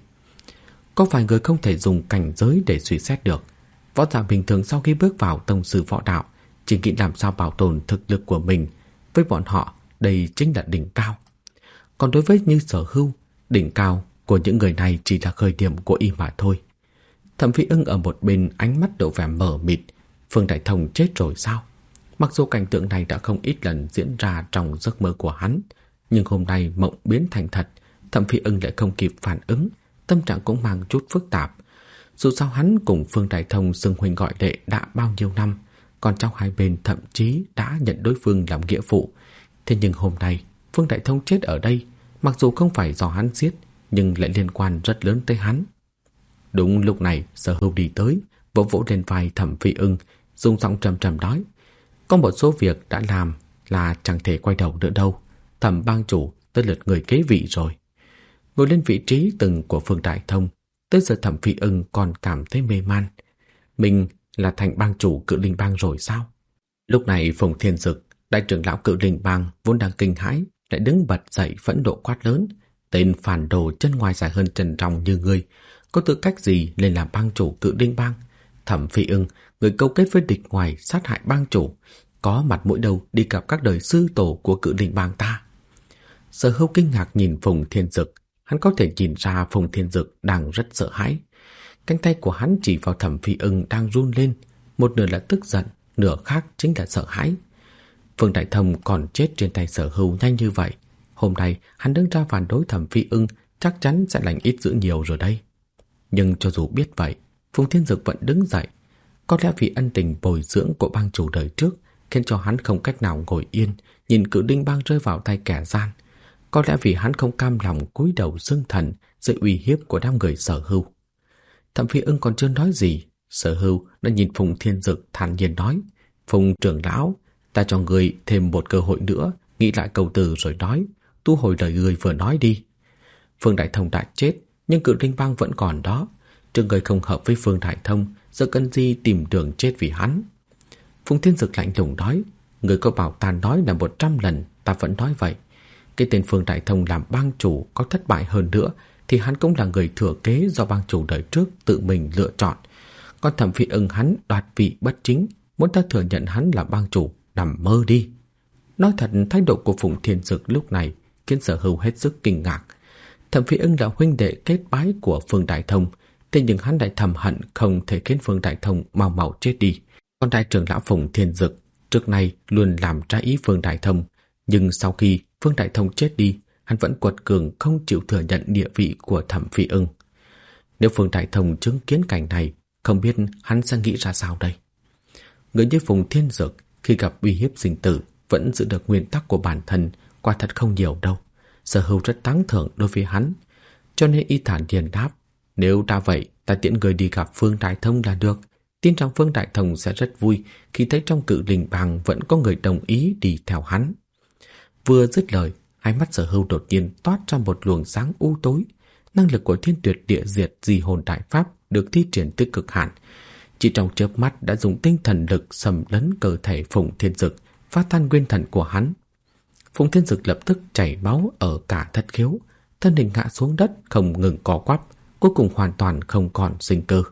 S1: Có vài người không thể dùng cảnh giới để suy xét được. Võ giả bình thường sau khi bước vào tông sư võ đạo chỉ nghĩ làm sao bảo tồn thực lực của mình. Với bọn họ, đây chính là đỉnh cao. Còn đối với như Sở Hưu, đỉnh cao của những người này chỉ là khởi điểm của y mà thôi. Thẩm Phi Ưng ở một bên ánh mắt độ vẻ mờ mịt. Phương Đại Thông chết rồi sao? Mặc dù cảnh tượng này đã không ít lần diễn ra trong giấc mơ của hắn, nhưng hôm nay mộng biến thành thật, Thẩm Phi Ưng lại không kịp phản ứng, tâm trạng cũng mang chút phức tạp. Dù sao hắn cùng Phương Đại Thông xưng huynh gọi đệ đã bao nhiêu năm, còn trong hai bên thậm chí đã nhận đối phương làm nghĩa phụ. Thế nhưng hôm nay Phương Đại Thông chết ở đây, mặc dù không phải do hắn giết, nhưng lại liên quan rất lớn tới hắn. Đúng lúc này Sở Hưu đi tới, vỗ vỗ lên vai Thẩm Phi Ưng, dùng giọng trầm trầm nói: có một số việc đã làm là chẳng thể quay đầu nữa đâu. Thẩm bang chủ, tới lượt người kế vị rồi. Ngồi lên vị trí từng của Phương Đại Thông, tới giờ Thẩm Phi Ưng còn cảm thấy mê man. Mình là thành bang chủ Cự Linh Bang rồi sao? Lúc này Phùng Thiên Dực, đại trưởng lão Cự Linh Bang vốn đang kinh hãi, lại đứng bật dậy phẫn nộ quát lớn: tên phản đồ chân ngoài dài hơn chân trong như ngươi, có tư cách gì lên làm bang chủ Cự Linh Bang? Thẩm Phi Ưng, người câu kết với địch ngoài sát hại bang chủ, có mặt mũi đầu đi gặp các đời sư tổ của Cự Linh Bang ta? Sở Hưu kinh ngạc nhìn Phùng Thiên Dực. Hắn có thể nhìn ra Phùng Thiên Dực đang rất sợ hãi. Cánh tay của hắn chỉ vào Thẩm Phi Ưng đang run lên, một nửa là tức giận, nửa khác chính là sợ hãi. Phương Đại Thông còn chết trên tay Sở Hưu nhanh như vậy, hôm nay hắn đứng ra phản đối Thẩm Phi Ưng chắc chắn sẽ lành ít dữ nhiều rồi đây. Nhưng cho dù biết vậy, Phùng Thiên Dực vẫn đứng dậy. Có lẽ vì ân tình bồi dưỡng của bang chủ đời trước khiến cho hắn không cách nào ngồi yên nhìn Cự Linh Bang rơi vào tay kẻ gian. Có lẽ vì hắn không cam lòng cúi đầu xưng thần dưới uy hiếp của đám người Sở Hưu. Thẩm Phi Ưng còn chưa nói gì, Sở Hưu đã nhìn Phùng Thiên Dực thản nhiên nói: Phùng trưởng lão, ta cho người thêm một cơ hội nữa, nghĩ lại câu từ rồi nói, tu hồi lời người vừa nói đi. Phương Đại Thông đã chết, nhưng Cự Linh Bang vẫn còn đó. Trường người không hợp với Phương Đại Thông, giờ cần gì tìm đường chết vì hắn. Phùng Thiên Dực lạnh lùng nói: người có bảo ta nói là 100 lần, ta vẫn nói vậy. Cái tên Phương Đại Thông làm bang chủ có thất bại hơn nữa thì hắn cũng là người thừa kế do bang chủ đời trước tự mình lựa chọn. Còn Thẩm Phi Ưng hắn đoạt vị bất chính, muốn ta thừa nhận hắn là bang chủ, nằm mơ đi. Nói thật, thái độ của Phùng Thiên Dực lúc này khiến Sở Hưu hết sức kinh ngạc. Thẩm Phi Ưng là huynh đệ kết bái của Phương Đại Thông, thế nhưng hắn lại thầm hận không thể khiến Phương Đại Thông mau mau chết đi. Còn đại trưởng lão Phùng Thiên Dực trước nay luôn làm trái ý Phương Đại Thông, nhưng sau khi Phương Đại Thông chết đi, hắn vẫn quật cường không chịu thừa nhận địa vị của Thẩm Phi Ưng. Nếu Phương Đại Thông chứng kiến cảnh này, không biết hắn sẽ nghĩ ra sao đây. Người như Phùng Thiên Dực khi gặp uy hiếp sinh tử vẫn giữ được nguyên tắc của bản thân, quả thật không nhiều đâu. Sở Hưu rất tán thưởng đối với hắn, cho nên y thản nhiên đáp: nếu đã vậy, ta tiễn người đi gặp Phương Đại Thông là được. Tin rằng Phương Đại Thông sẽ rất vui khi thấy trong Cự Linh Bang vẫn có người đồng ý đi theo hắn. Vừa dứt lời, hai mắt Sở Hưu đột nhiên toát ra một luồng sáng u tối. Năng lực của Thiên Tuyệt Địa Diệt Di Hồn Đại Pháp được thi triển tới cực hạn, chỉ trong chớp mắt đã dùng tinh thần lực xâm lấn cơ thể Phùng Thiên Dực, phá tan nguyên thần của hắn. Phùng Thiên Dực lập tức chảy máu ở cả thất khiếu, thân hình ngã xuống đất không ngừng co quắp, cuối cùng hoàn toàn không còn sinh cơ.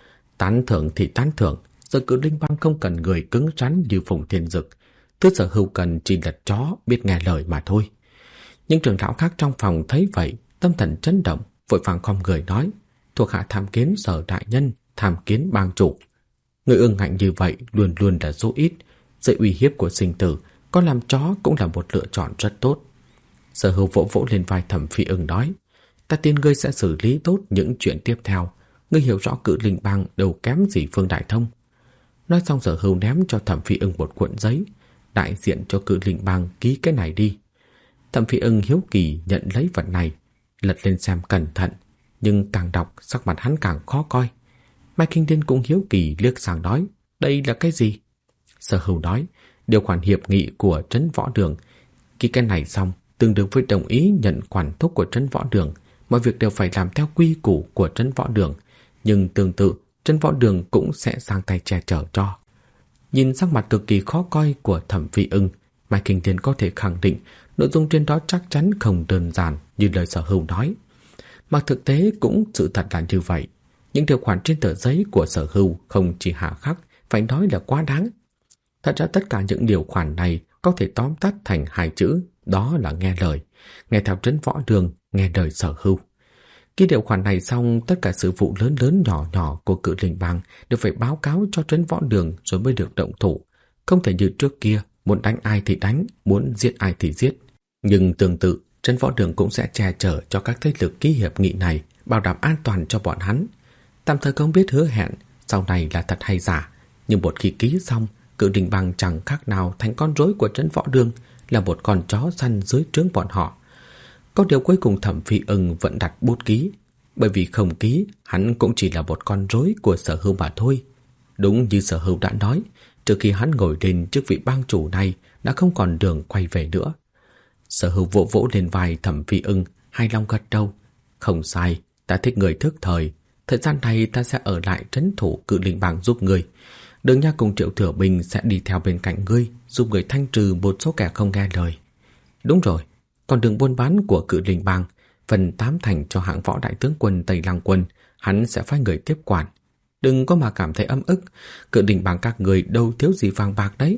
S1: Tán thưởng thì tán thưởng, giờ Cự Linh Bang không cần người cứng rắn như Phùng Thiên Dực, thứ Sở Hưu cần chỉ là chó biết nghe lời mà thôi. Những trưởng lão khác trong phòng thấy vậy, tâm thần chấn động, vội vàng khom người nói: thuộc hạ tham kiến Sở đại nhân, tham kiến bang chủ. Người ương ngạnh như vậy luôn luôn là số ít, dưới uy hiếp của sinh tử, có làm chó cũng là một lựa chọn rất tốt. Sở Hưu vỗ vỗ lên vai Thẩm Phi Ưng nói: ta tin ngươi sẽ xử lý tốt những chuyện tiếp theo. Ngươi hiểu rõ Cự Linh Bang đâu kém gì Phương Đại Thông. Nói xong, Sở Hưu ném cho Thẩm Phi Ưng một cuộn giấy: đại diện cho Cự Linh Bang ký cái này đi. Thẩm Phi Ưng hiếu kỳ nhận lấy vật này, lật lên xem cẩn thận, nhưng càng đọc sắc mặt hắn càng khó coi. Mai Kinh Điên cũng hiếu kỳ liếc sang nói: đây là cái gì? Sở Hưu nói: điều khoản hiệp nghị của Trấn Võ Đường. Ký cái này xong, tương đương với đồng ý nhận quản thúc của Trấn Võ Đường. Mọi việc đều phải làm theo quy củ của Trấn Võ Đường, nhưng tương tự Trấn Võ Đường cũng sẽ sang tay che chở cho. Nhìn sắc mặt cực kỳ khó coi của Thẩm Phi Ưng, Mai Kinh Điên có thể khẳng định nội dung trên đó chắc chắn không đơn giản như lời Sở Hưu nói. Mà thực tế cũng sự thật là như vậy. Những điều khoản trên tờ giấy của Sở Hưu không chỉ hà khắc, phải nói là quá đáng. Thật ra tất cả những điều khoản này có thể tóm tắt thành hai chữ, đó là nghe lời, nghe theo Trấn Võ Đường, nghe lời Sở Hưu. Khi điều khoản này xong, tất cả sự vụ lớn lớn nhỏ nhỏ của Cự Linh Bang đều phải báo cáo cho Trấn Võ Đường rồi mới được động thủ. Không thể như trước kia, muốn đánh ai thì đánh, muốn giết ai thì giết. Nhưng tương tự, Trấn Võ Đường cũng sẽ che chở cho các thế lực ký hiệp nghị này, bảo đảm an toàn cho bọn hắn. Tạm thời không biết hứa hẹn sau này là thật hay giả, nhưng một khi ký xong, Cự Linh Bang chẳng khác nào thành con rối của Trấn Võ Đường, là một con chó săn dưới trướng bọn họ. Có điều cuối cùng Thẩm Phi Ưng vẫn đặt bút ký, bởi vì không ký, hắn cũng chỉ là một con rối của Sở Hưu mà thôi. Đúng như Sở Hưu đã nói, trước khi hắn ngồi lên chức vị bang chủ này đã không còn đường quay về nữa. Sở Hưu vỗ vỗ lên vai Thẩm Phi Ưng, hài lòng gật đầu. Không sai, ta thích người thức thời. Thời gian này ta sẽ ở lại trấn thủ Cự Linh Bang giúp người. Đường Nha cùng Triệu Thừa Bình sẽ đi theo bên cạnh ngươi, giúp người thanh trừ một số kẻ không nghe lời. Đúng rồi, còn đường buôn bán của Cự Linh Bang, phần 8 thành cho hạng võ đại tướng quân Tây Lăng Quân, hắn sẽ phái người tiếp quản. Đừng có mà cảm thấy ấm ức, Cự Linh Bang các người đâu thiếu gì vàng bạc đấy.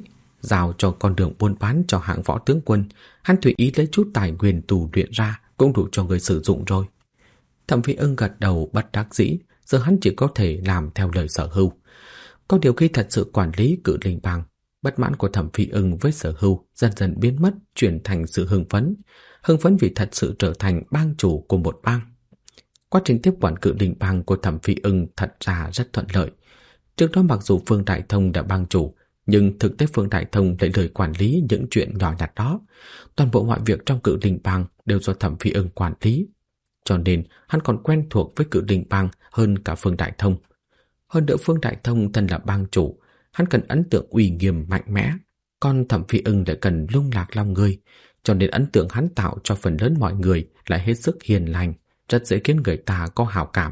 S1: giao cho con đường buôn bán cho hạng võ tướng quân, hắn tùy ý lấy chút tài nguyên tù luyện ra cũng đủ cho người sử dụng rồi. Thẩm Phi Ưng gật đầu bất đắc dĩ, giờ hắn chỉ có thể làm theo lời Sở Hưu. Có điều khi thật sự quản lý Cự Linh Bang, bất mãn của Thẩm Phi Ưng với Sở Hưu dần dần biến mất, chuyển thành sự hưng phấn vì thật sự trở thành bang chủ của một bang. Quá trình tiếp quản Cự Linh Bang của Thẩm Phi Ưng thật ra rất thuận lợi. Trước đó mặc dù Phương Đại Thông đã bang chủ, nhưng thực tế Phương Đại Thông lại lười quản lý những chuyện nhỏ nhặt đó. Toàn bộ mọi việc trong Cự Linh Bang đều do Thẩm Phi Ưng quản lý, cho nên hắn còn quen thuộc với Cự Linh Bang hơn cả Phương Đại Thông. Hơn nữa Phương Đại Thông thân là bang chủ, hắn cần ấn tượng uy nghiêm mạnh mẽ, còn Thẩm Phi Ưng lại cần lung lạc lòng người, cho nên ấn tượng hắn tạo cho phần lớn mọi người lại hết sức hiền lành, rất dễ khiến người ta có hảo cảm.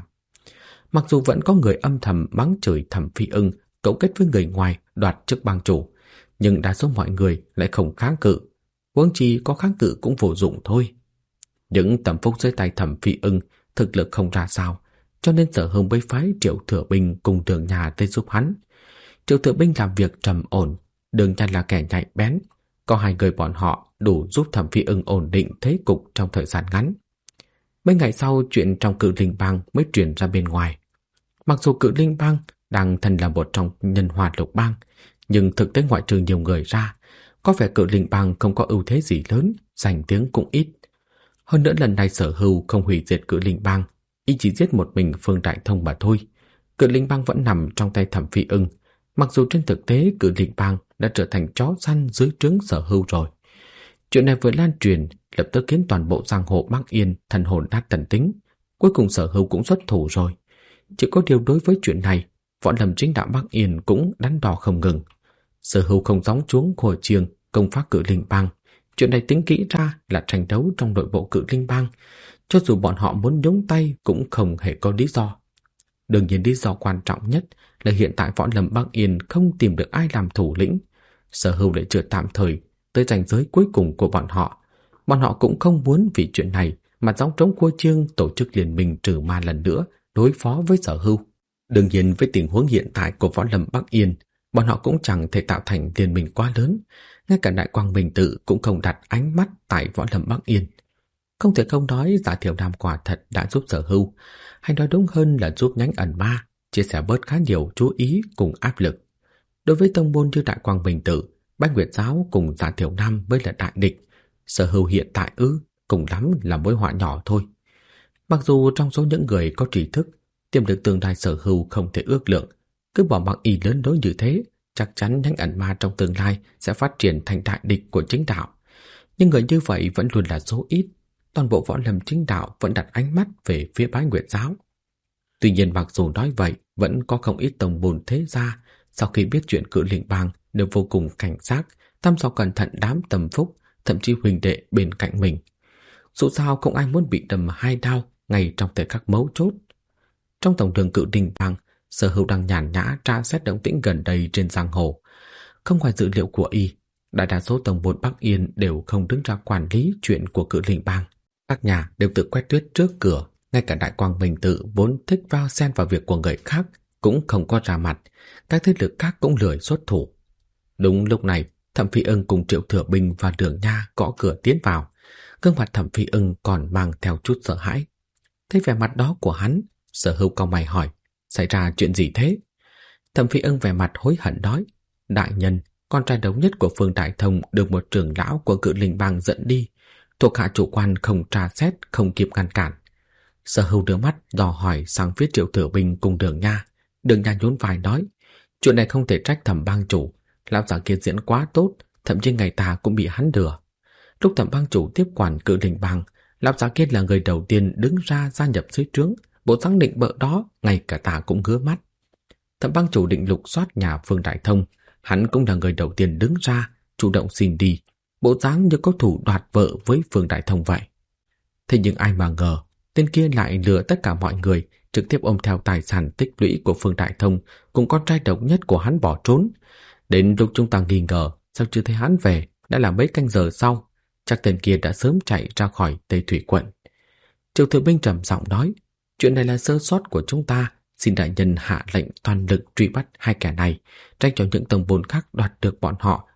S1: Mặc dù vẫn có người âm thầm mắng chửi Thẩm Phi Ưng cấu kết với người ngoài đoạt chức bang chủ, nhưng đa số mọi người lại không kháng cự, huống chi có kháng cự cũng vô dụng thôi. Những tầm phúc dưới tay Thẩm Phi Ưng thực lực không ra sao, cho nên Sở Hưu mới phái Triệu Thừa Binh cùng Đường Nha tới giúp hắn. Triệu Thừa Binh làm việc trầm ổn, Đường Nha là kẻ nhạy bén, có hai người bọn họ đủ giúp Thẩm Phi Ưng ổn định thế cục trong thời gian ngắn. Mấy ngày sau, chuyện trong Cự Linh Bang mới truyền ra bên ngoài. Mặc dù Cự Linh Bang đang thân là một trong nhân hòa lục bang, nhưng thực tế ngoại trừ nhiều người ra, có vẻ Cự Linh Bang không có ưu thế gì lớn, danh tiếng cũng ít. Hơn nữa lần này Sở Hưu không hủy diệt Cự Linh Bang, y chỉ giết một mình Phương Đại Thông mà thôi. Cự Linh Bang vẫn nằm trong tay Thẩm Phi Ưng, mặc dù trên thực tế Cự Linh Bang đã trở thành chó săn dưới trướng Sở Hưu rồi. Chuyện này vừa lan truyền, lập tức khiến toàn bộ giang hồ Bắc Yên thần hồn nát thần tính. Cuối cùng Sở Hưu cũng xuất thủ rồi. Chỉ có điều đối với chuyện này, võ lâm chính đạo Bắc Yên cũng đắn đo không ngừng. Sở Hưu không gióng chuống khua chiêng công phá Cự Linh Bang. Chuyện này tính kỹ ra là tranh đấu trong nội bộ Cự Linh Bang. Cho dù bọn họ muốn nhúng tay cũng không hề có lý do. Đương nhiên lý do quan trọng nhất là hiện tại võ lâm Bắc Yên không tìm được ai làm thủ lĩnh. Sở Hưu lại chưa tạm thời tới ranh giới cuối cùng của bọn họ. Bọn họ cũng không muốn vì chuyện này mà gióng trống khua chiêng tổ chức liên minh trừ ma lần nữa đối phó với Sở Hưu. Đương nhiên với tình huống hiện tại của võ lâm Bắc Yên, bọn họ cũng chẳng thể tạo thành liên minh quá lớn. Ngay cả Đại Quang Minh Tự cũng không đặt ánh mắt tại võ lâm Bắc Yên. Không thể không nói Giả Thiểu Nam quả thật đã giúp Sở Hưu, hay nói đúng hơn là giúp nhánh ẩn ma chia sẻ bớt khá nhiều chú ý cùng áp lực. Đối với tông môn như Đại Quang Minh Tự, Bách Nguyệt Giáo cùng Giả Thiểu Nam mới là đại địch. Sở Hưu hiện tại cùng lắm là mối họa nhỏ thôi. Mặc dù trong số những người có trí thức, tiềm lực tương lai Sở Hưu không thể ước lượng, cứ bỏ mặc ý lớn đối như thế, chắc chắn nhánh ẩn ma trong tương lai sẽ phát triển thành đại địch của chính đạo. Nhưng người như vậy vẫn luôn là số ít. Toàn bộ võ lâm chính đạo vẫn đặt ánh mắt về phía Bái Nguyệt Giáo. Tuy nhiên mặc dù nói vậy, vẫn có không ít tông môn thế gia sau khi biết chuyện Cự Linh Bang đều vô cùng cảnh giác, thăm dò cẩn thận đám tầm phúc, thậm chí huynh đệ bên cạnh mình. Dù sao không ai muốn bị đâm hai đao ngay trong thời khắc mấu chốt. Trong tổng đường Cự Linh Bang, Sở Hưu đang nhàn nhã tra xét động tĩnh gần đây trên giang hồ. Không ngoài dự liệu của y, đại đa số tông môn Bắc Yên đều không đứng ra quản lý chuyện của Cự Linh Bang. Các nhà đều tự quét tuyết trước cửa, ngay cả Đại Quang Minh Tự vốn thích vào xen vào việc của người khác cũng không có ra mặt, các thế lực khác cũng lười xuất thủ. Đúng lúc này, Thẩm Phi Ưng cùng Triệu Thừa Binh và Đường Nha gõ cửa tiến vào. Gương mặt Thẩm Phi Ưng còn mang theo chút sợ hãi. Thấy vẻ mặt đó của hắn, Sở Hưu cau mày hỏi, xảy ra chuyện gì thế? Thẩm Phi Ưng vẻ mặt hối hận nói, đại nhân, con trai độc nhất của Phương Đại Thông được một trưởng lão của Cự Linh Bang dẫn đi. Thuộc hạ chủ quan không tra xét, không kịp ngăn cản. Sở Hưu đưa mắt dò hỏi sang phía Triệu Thừa Binh cùng Đường Nha. Đường Nha nhún vai nói, chuyện này không thể trách Thẩm bang chủ, lão già kia diễn quá tốt, thậm chí ngày ta cũng bị hắn lừa. Lúc Thẩm bang chủ tiếp quản Cự Linh Bang, lão già kia là người đầu tiên đứng ra gia nhập dưới trướng, bộ dáng định bợ đó ngay cả ta cũng ngứa mắt. Thẩm bang chủ định lục soát nhà Phương Đại Thông, hắn cũng là người đầu tiên đứng ra chủ động xin đi, bộ dáng như có thủ đoạt vợ với Phương Đại Thông vậy. Thế nhưng ai mà ngờ, tên kia lại lừa tất cả mọi người, trực tiếp ôm theo tài sản tích lũy của Phương Đại Thông cùng con trai độc nhất của hắn bỏ trốn. Đến lúc chúng ta nghi ngờ, sao chưa thấy hắn về, đã là mấy canh giờ sau, chắc tên kia đã sớm chạy ra khỏi Tây Thủy quận. Triệu Thừa Binh trầm giọng nói, chuyện này là sơ sót của chúng ta, xin đại nhân hạ lệnh toàn lực truy bắt hai kẻ này, tránh cho những tông môn khác đoạt được bọn họ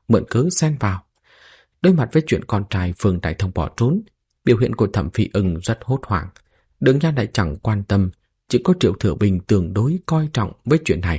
S1: mượn cớ xen vào. Đối mặt với chuyện con trai Phương Đại Thông bỏ trốn, biểu hiện của Thẩm Phi Ưng rất hốt hoảng. Đường Nhan lại chẳng quan tâm, chỉ có Triệu Thừa Bình tương đối coi trọng với chuyện này.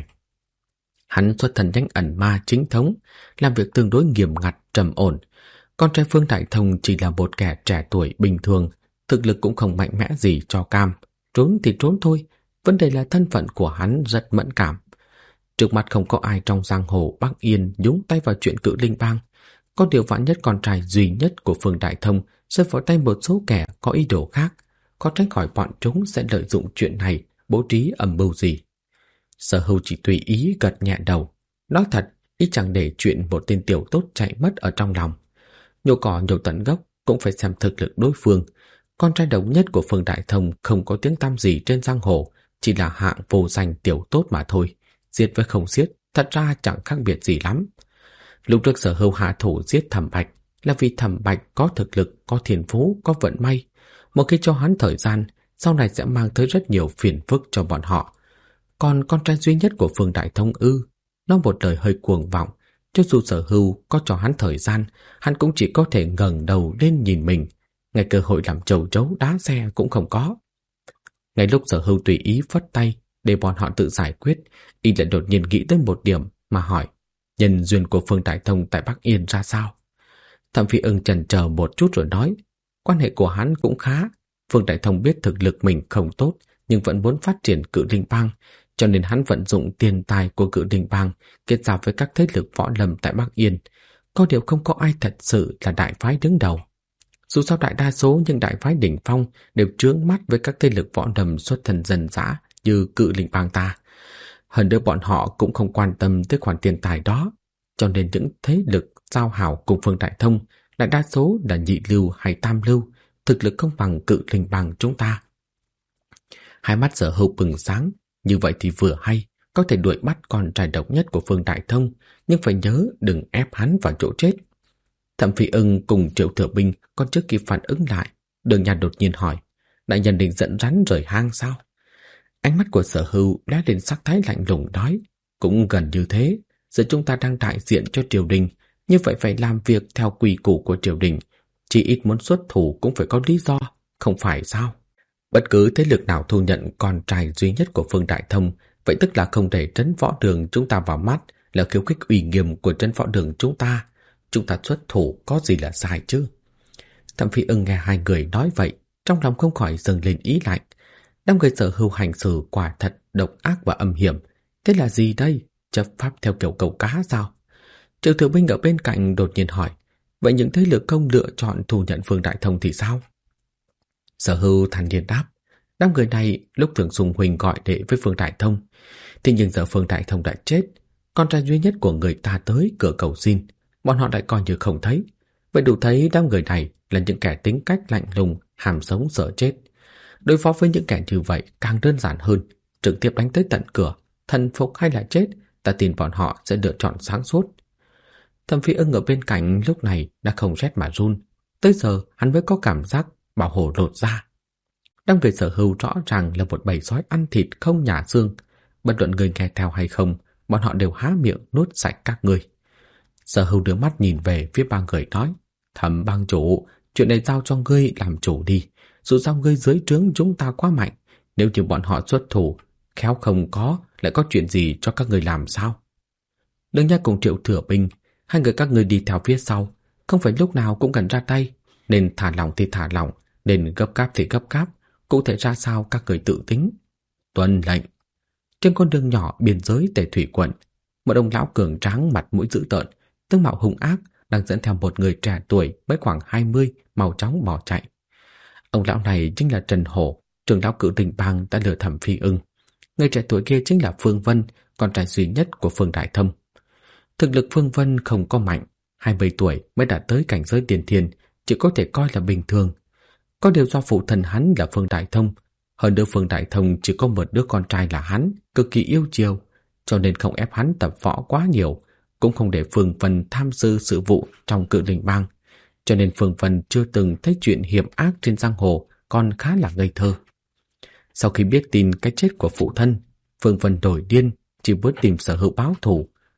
S1: Hắn xuất thân danh ẩn ma chính thống, làm việc tương đối nghiêm ngặt, trầm ổn. Con trai Phương Đại Thông chỉ là một kẻ trẻ tuổi bình thường, thực lực cũng không mạnh mẽ gì cho cam. Trốn thì trốn thôi, vấn đề là thân phận của hắn rất mẫn cảm. Trước mặt không có ai trong giang hồ Bắc Yên nhúng tay vào chuyện Cự Linh Bang. Có điều vạn nhất con trai duy nhất của Phương Đại Thông rơi vào tay một số kẻ có ý đồ khác, có tránh khỏi bọn chúng sẽ lợi dụng chuyện này bố trí âm mưu gì. Sở Hưu chỉ tùy ý gật nhẹ đầu. Nói thật, ý chẳng để chuyện một tên tiểu tốt chạy mất ở trong lòng. Nhổ cỏ nhổ tận gốc cũng phải xem thực lực đối phương. Con trai độc nhất của Phương Đại Thông không có tiếng tăm gì trên giang hồ, chỉ là hạng vô danh tiểu tốt mà thôi. Giết với không giết, thật ra chẳng khác biệt gì lắm. Lúc trước Sở Hưu hạ thủ giết Thẩm Bạch là vì Thẩm Bạch có thực lực, có thiên phú, có vận may. Một khi cho hắn thời gian, sau này sẽ mang tới rất nhiều phiền phức cho bọn họ. Còn con trai duy nhất của Phương Đại Thông nói một lời hơi cuồng vọng. Cho dù Sở Hưu có cho hắn thời gian, hắn cũng chỉ có thể ngẩng đầu lên nhìn mình. Ngay cơ hội làm chầu chấu đá xe cũng không có. Ngay lúc Sở Hưu tùy ý phất tay để bọn họ tự giải quyết, y lại đột nhiên nghĩ tới một điểm mà hỏi: nhân duyên của Phương Đại Thông tại Bắc Yên ra sao? Thẩm Phi Ưng chần chờ một chút rồi nói: quan hệ của hắn cũng khá. Phương Đại Thông biết thực lực mình không tốt, nhưng vẫn muốn phát triển Cự Linh Bang, cho nên hắn vận dụng tiền tài của Cự Linh Bang kết giao với các thế lực võ lâm tại Bắc Yên. Có điều không có ai thật sự là đại phái đứng đầu. Dù sao đại đa số những đại phái đỉnh phong đều trướng mắt với các thế lực võ lâm xuất thân dân dã như Cự Linh Bang ta. Hơn nữa bọn họ cũng không quan tâm tới khoản tiền tài đó, cho nên những thế lực giao hảo cùng Phương Đại Thông đại đa số là nhị lưu hay tam lưu, thực lực không bằng Cự Linh Bang chúng ta. Hai mắt Sở Hưu bừng sáng, như vậy thì vừa hay, có thể đuổi bắt con trai độc nhất của Phương Đại Thông, nhưng phải nhớ đừng ép hắn vào chỗ chết. Thẩm Phi Ưng cùng Triệu Thừa Bình còn chưa kịp phản ứng lại, Đường Nhan đột nhiên hỏi: đại nhân định dẫn rắn rời hang sao? Ánh mắt của Sở Hưu lóe lên sắc thái lạnh lùng nói: cũng gần như thế. Giờ chúng ta đang đại diện cho triều đình, như vậy phải làm việc theo quy củ của triều đình. Chỉ ít muốn xuất thủ cũng phải có lý do, không phải sao? Bất cứ thế lực nào thu nhận con trai duy nhất của Phương Đại Thông, vậy tức là không để trấn võ đường chúng ta vào mắt, là khiêu khích uy nghiêm của trấn võ đường chúng ta. Chúng ta xuất thủ có gì là sai chứ? Thẩm Phi Ưng nghe hai người nói vậy, trong lòng không khỏi dâng lên ý lạnh. Đám người Sở Hưu hành xử quả thật độc ác và âm hiểm. Thế là gì đây? Chấp pháp theo kiểu cầu cá sao? Triệu Thừa Binh ở bên cạnh đột nhiên hỏi: vậy những thế lực không lựa chọn thu nhận Phương Đại Thông thì sao? Sở Hưu thản nhiên đáp: đám người này lúc thường xung huynh gọi đệ với Phương Đại Thông, thế nhưng giờ Phương Đại Thông đã chết, con trai duy nhất của người ta tới cửa cầu xin, bọn họ lại coi như không thấy. Vậy đủ thấy đám người này là những kẻ tính cách lạnh lùng, hàm sống sợ chết. Đối phó với những kẻ như vậy càng đơn giản hơn, trực tiếp đánh tới tận cửa, thần phục hay là chết, ta tin bọn họ sẽ lựa chọn sáng suốt. Thẩm Phi Ưng ở bên cạnh lúc này đã không rét mà run. Tới giờ hắn mới có cảm giác bảo hổ lột da. Đám người Sở Hưu rõ ràng là một bầy sói ăn thịt không nhả xương. Bất luận người nghe theo hay không, bọn họ đều há miệng nuốt sạch các ngươi. Sở Hưu đưa mắt nhìn về phía ba người nói: Thẩm bang chủ, chuyện này giao cho ngươi làm chủ đi. Dù sao ngươi dưới trướng chúng ta quá mạnh, nếu như bọn họ xuất thủ, khéo không có, lại có chuyện gì cho các ngươi làm sao? Đường Nha cùng Triệu Thừa Bình, hai người các ngươi đi theo phía sau, không phải lúc nào cũng cần ra tay, nên thả lỏng thì thả lỏng, nên gấp gáp thì gấp gáp, cụ thể ra sao các người tự tính. Tuân lệnh. Trên con đường nhỏ biên giới Tề Thủy quận, một ông lão cường tráng mặt mũi dữ tợn, tướng mạo hung ác đang dẫn theo một người trẻ tuổi mới khoảng 20 mau chóng bỏ chạy. Ông lão này chính là Trần Hổ, trưởng lão Cự Linh Bang đã lừa Thẩm Phi Ưng. Người trẻ tuổi kia chính là Phương Vân, con trai duy nhất của Phương Đại Thông. Thực lực Phương Vân không có mạnh, 20 tuổi mới đạt tới cảnh giới tiên thiên, chỉ có thể coi là bình thường. Có điều do phụ thân hắn là Phương Đại Thông, hơn nữa Phương Đại Thông chỉ có một đứa con trai là hắn, cực kỳ yêu chiều, cho nên không ép hắn tập võ quá nhiều, cũng không để Phương Vân tham dự sự vụ trong Cự Linh Bang, cho nên Phương Vân chưa từng thấy chuyện hiểm ác trên giang hồ, còn khá là ngây thơ. Sau khi biết tin cái chết của phụ thân, Phương Vân đổi điên, chỉ muốn tìm Sở Hưu báo thù.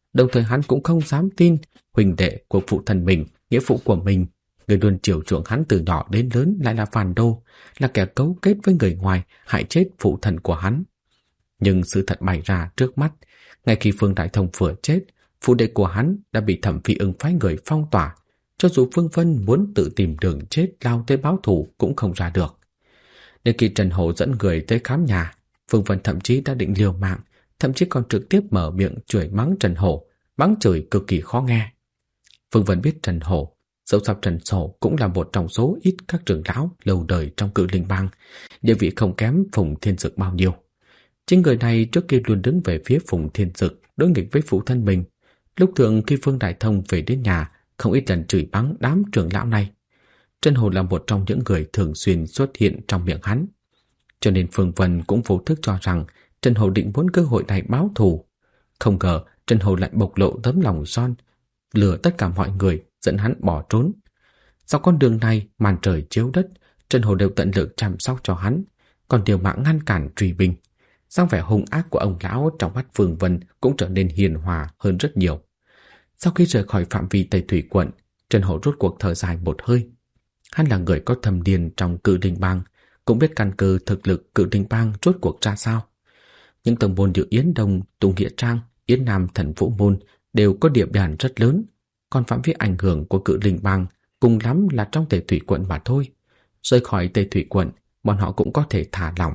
S1: Đồng thời hắn cũng không dám tin huynh đệ của phụ thân mình, nghĩa phụ của mình, người luôn chiều chuộng hắn từ nhỏ đến lớn lại là phản đồ, là kẻ cấu kết với người ngoài hại chết phụ thân của hắn. Nhưng sự thật bày ra trước mắt, ngay khi Phương Đại Thông vừa chết, phụ đệ của hắn đã bị Thẩm Phi Ưng phái người phong tỏa. Cho dù Phương Vân muốn tự tìm đường chết lao tới báo thù cũng không ra được. Đến khi Trần Hổ dẫn người tới khám nhà, Phương Vân thậm chí đã định liều mạng, thậm chí còn trực tiếp mở miệng chửi mắng Trần Hổ, mắng chửi cực kỳ khó nghe. Phương Vân biết Trần Hổ, dẫu sao Trần Hổ cũng là một trong số ít các trưởng lão lâu đời trong Cự Linh Bang, địa vị không kém Phùng Thiên Dực bao nhiêu. Chính người này trước kia luôn đứng về phía Phùng Thiên Dực, đối nghịch với phụ thân mình. Lúc thường khi Phương Đại Thông về đến nhà, không ít lần chửi mắng đám trưởng lão này. Trần Hổ là một trong những người thường xuyên xuất hiện trong miệng hắn. Cho nên Phương Vân cũng vô thức cho rằng Trần Hổ định muốn cơ hội này báo thù. Không ngờ Trần Hổ lại bộc lộ tấm lòng son, lừa tất cả mọi người, dẫn hắn bỏ trốn. Sau con đường này, màn trời chiếu đất, Trần Hổ đều tận lực chăm sóc cho hắn, còn điều mạng ngăn cản truy binh. Dáng vẻ hung ác của ông lão trong mắt Phương Vân cũng trở nên hiền hòa hơn rất nhiều. Sau khi rời khỏi phạm vi Tây Thủy quận, Trần Hổ rốt cuộc thở dài một hơi. Hắn là người có thâm niên trong Cự Linh Bang, cũng biết căn cứ thực lực Cự Linh Bang rốt cuộc ra sao. Những tông môn như Yến Đông, Tùng Nghĩa Trang, Yến Nam Thần Vũ Môn đều có địa bàn rất lớn, còn phạm vi ảnh hưởng của Cự Linh Bang cùng lắm là trong Tây Thủy quận mà thôi. Rời khỏi Tây Thủy quận, bọn họ cũng có thể thả lỏng.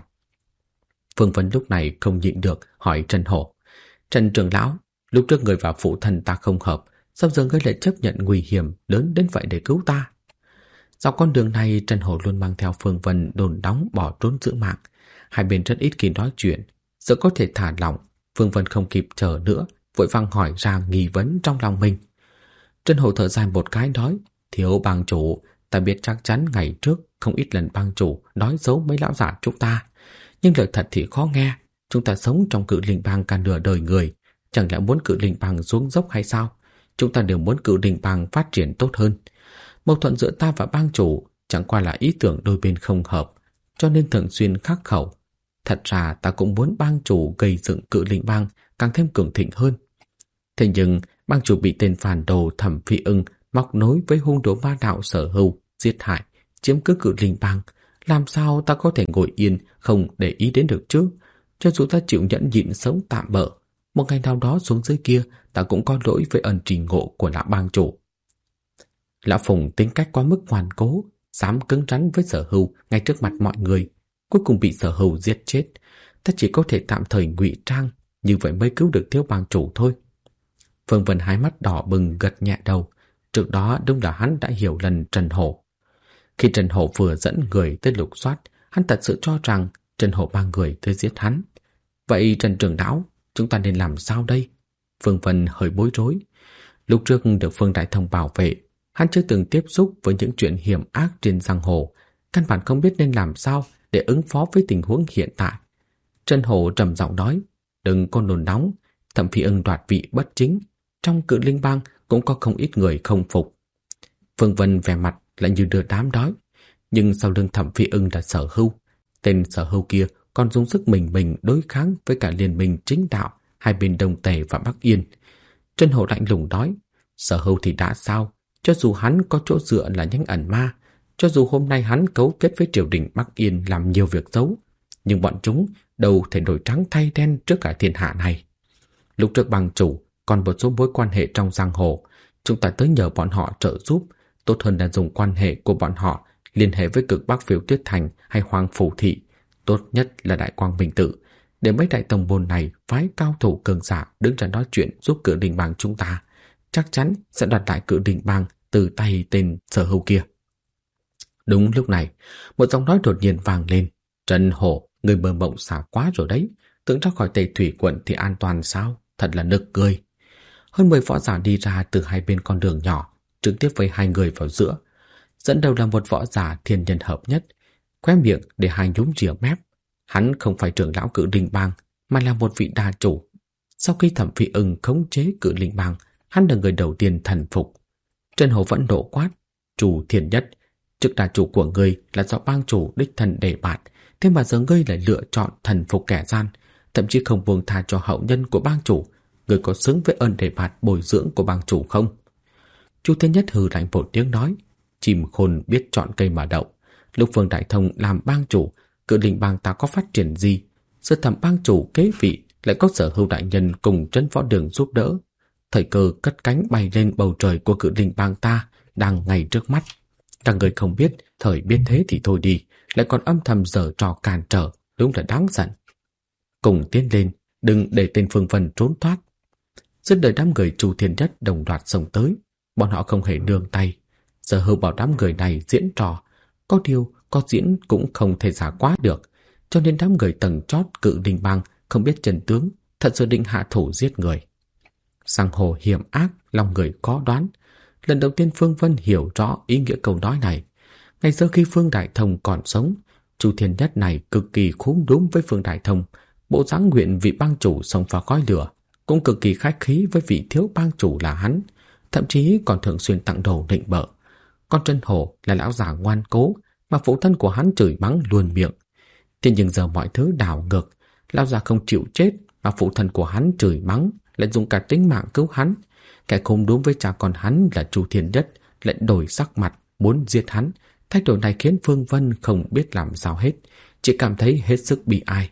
S1: Phương Vân lúc này không nhịn được hỏi Trần Hổ: Trần trưởng lão, lúc trước người và phụ thân ta không hợp, sao giờ ngươi lại chấp nhận nguy hiểm lớn đến vậy để cứu ta? Dọc con đường này, Trần Hổ luôn mang theo Phương Vân đồn đóng bỏ trốn giữ mạng. Hai bên rất ít khi nói chuyện, giờ có thể thả lỏng. Phương Vân không kịp chờ nữa, vội vàng hỏi ra nghi vấn trong lòng mình. Trần Hổ thở dài một cái nói: Thiếu bang chủ, ta biết chắc chắn ngày trước không ít lần bang chủ nói giấu mấy lão giả chúng ta, nhưng lời thật thì khó nghe. Chúng ta sống trong Cự Linh Bang cả nửa đời người, chẳng lẽ muốn Cự Linh Bang xuống dốc hay sao? Chúng ta đều muốn Cự Linh Bang phát triển tốt hơn. Mâu thuẫn giữa ta và bang chủ chẳng qua là ý tưởng đôi bên không hợp, cho nên thường xuyên khắc khẩu. Thật ra ta cũng muốn bang chủ gây dựng Cự Linh Bang càng thêm cường thịnh hơn. Thế nhưng bang chủ bị tên phản đồ Thẩm Phi Ưng móc nối với hung đồ ma đạo Sở Hưu giết hại, chiếm cứ Cự Linh Bang. Làm sao ta có thể ngồi yên không để ý đến được chứ? Cho dù ta chịu nhẫn nhịn sống tạm bợ, một ngày nào đó xuống dưới kia ta cũng có lỗi với ân trì ngộ của lão bang chủ. Lão Phùng tính cách quá mức ngoan cố, dám cứng rắn với Sở Hưu ngay trước mặt mọi người, cuối cùng bị Sở Hưu giết chết. Ta chỉ có thể tạm thời ngụy trang, như vậy mới cứu được thiếu bang chủ thôi. Phương Vân hai mắt đỏ bừng gật nhẹ đầu. Trước đó đúng là hắn đã hiểu lần Trần Hổ. Khi Trần Hổ vừa dẫn người tới lục soát, hắn thật sự cho rằng Trần Hổ mang người tới giết hắn. Vậy Trần trưởng lão, chúng ta nên làm sao đây? Phương Vân hơi bối rối. Lúc trước được Phương Đại Thông bảo vệ, hắn chưa từng tiếp xúc với những chuyện hiểm ác trên giang hồ, căn bản không biết nên làm sao để ứng phó với tình huống hiện tại. Trần Hổ trầm giọng nói: Đừng có nôn nóng, Thẩm Phi Ưng đoạt vị bất chính, trong Cự Linh Bang cũng có không ít người không phục. Phương Vân vẻ mặt lại như đưa đám đói, nhưng sau lưng Thẩm Phi Ưng là Sở Hưu. Tên Sở Hưu kia còn dùng sức mình đối kháng với cả liên minh chính đạo hai bên Đông Tề và Bắc Yên. Trần Hổ lạnh lùng nói: Sở Hưu thì đã sao? Cho dù hắn có chỗ dựa là nhánh ẩn ma, cho dù hôm nay hắn cấu kết với triều đình Bắc Yên làm nhiều việc xấu, nhưng bọn chúng đâu thể đổi trắng thay đen trước cả thiên hạ này. Lúc trước bang chủ còn một số mối quan hệ trong giang hồ, chúng ta tới nhờ bọn họ trợ giúp, tốt hơn là dùng quan hệ của bọn họ liên hệ với Cực Bắc Phiêu Tuyết Thành hay Hoàng Phủ Thị, tốt nhất là Đại Quang Minh Tự, để mấy đại tông môn này phái cao thủ cường giả đứng ra nói chuyện giúp Cự Linh Bang chúng ta, chắc chắn sẽ đoạt lại Cự Linh Bang từ tay tên Sở Hưu kia. Đúng lúc này, một giọng nói đột nhiên vang lên: Trần Hổ, người mơ mộng xả quá rồi đấy, tưởng ra khỏi Tây Thủy quận thì an toàn sao? Thật là nực cười. Hơn 10 võ giả đi ra từ hai bên con đường nhỏ, trực tiếp với hai người vào giữa. Dẫn đầu là một võ giả thiên nhân hợp nhất, khóe miệng để hai nhúm rìa mép. Hắn không phải trưởng lão Cự Linh Bang, mà là một vị đa chủ. Sau khi Thẩm Phi Ưng khống chế Cự Linh Bang, hắn là người đầu tiên thần phục. Trần Hổ vẫn nộ quát: Chủ Thiên Nhất, chức đa chủ của ngươi là do bang chủ đích thân đề bạt, thế mà giờ ngươi lại lựa chọn thần phục kẻ gian, thậm chí không buông tha cho hậu nhân của bang chủ. người có xứng với ơn đề bạt bồi dưỡng của bang chủ không? Chu Thiên Nhất hừ lạnh một tiếng nói, chim khôn biết chọn cây mà đậu. Lúc Vương Đại Thông làm bang chủ, Cự Linh bang ta có phát triển gì? Sơ Thẩm bang chủ kế vị lại có Sở Hưu đại nhân cùng Trấn Võ Đường giúp đỡ. Thời cơ cất cánh bay lên bầu trời của Cự Linh bang ta đang ngay trước mắt. Các người không biết, thời biết thế thì thôi đi, lại còn âm thầm giở trò cản trở, đúng là đáng giận. Cùng tiến lên, đừng để tên Phương Vân trốn thoát. Dứt đời đám người Chu Thiên Nhất đồng loạt xông tới, bọn họ không hề nương tay. Sở Hưu bảo đám người này diễn trò, có điều có diễn cũng không thể giả quá được, cho nên đám người tầng chót Cự Linh bang không biết chân tướng, thật sự định hạ thủ giết người. Sang hồ hiểm ác, lòng người có đoán. Lần đầu tiên Phương Vân hiểu rõ ý nghĩa câu nói này. Ngày xưa khi Phương Đại Thông còn sống, Chu Thiên Nhất này cực kỳ khúm núm với Phương Đại Thông, bộ dáng nguyện vị bang chủ xông vào khói lửa, cũng cực kỳ khách khí với vị thiếu bang chủ là hắn, thậm chí còn thường xuyên tặng đồ định bợ. Con Trân Hổ là lão già ngoan cố mà phụ thân của hắn chửi mắng luôn miệng. Thế nhưng giờ mọi thứ đảo ngược, lão già không chịu chết mà phụ thân của hắn chửi mắng, lại dùng cả tính mạng cứu hắn. Kẻ khôn đúng với cha con hắn là Chu Thiên Nhất lại đổi sắc mặt muốn giết hắn. Thái độ này khiến Phương Vân không biết làm sao hết, chỉ cảm thấy hết sức bi ai.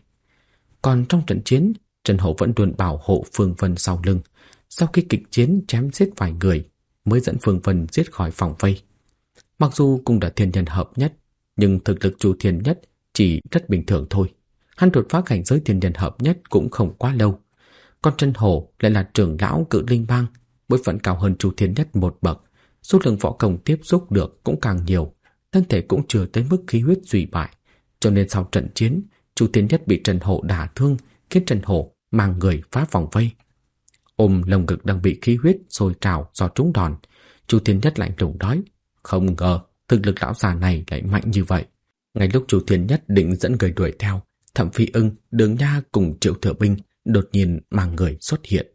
S1: Còn trong trận chiến, Trần Hổ vẫn luôn bảo hộ Phương Vân sau lưng. Sau khi kịch chiến chém giết vài người, mới dẫn Phương Vân giết khỏi phòng vây. Mặc dù cũng đã thiên nhân hợp nhất, nhưng thực lực Chu Thiên Nhất chỉ rất bình thường thôi. Hắn đột phá cảnh giới thiên nhân hợp nhất cũng không quá lâu. Còn Trần Hổ lại là trưởng lão Cự Linh bang, bối phận cao hơn Chu Thiên Nhất một bậc, số lượng võ công tiếp xúc được cũng càng nhiều, thân thể cũng chưa tới mức khí huyết suy bại, cho nên sau trận chiến, Chu Thiên Nhất bị Trần Hổ đả thương, khiến Trần Hổ mang người phá vòng vây. Ôm lồng ngực đang bị khí huyết sôi trào do trúng đòn, Chu Thiên Nhất lạnh lùng nói, không ngờ thực lực lão già này lại mạnh như vậy. Ngay lúc Chu Thiên Nhất định dẫn người đuổi theo, Thẩm Phi Ưng, Đường Nha cùng Triệu Thừa Binh đột nhiên mang người xuất hiện.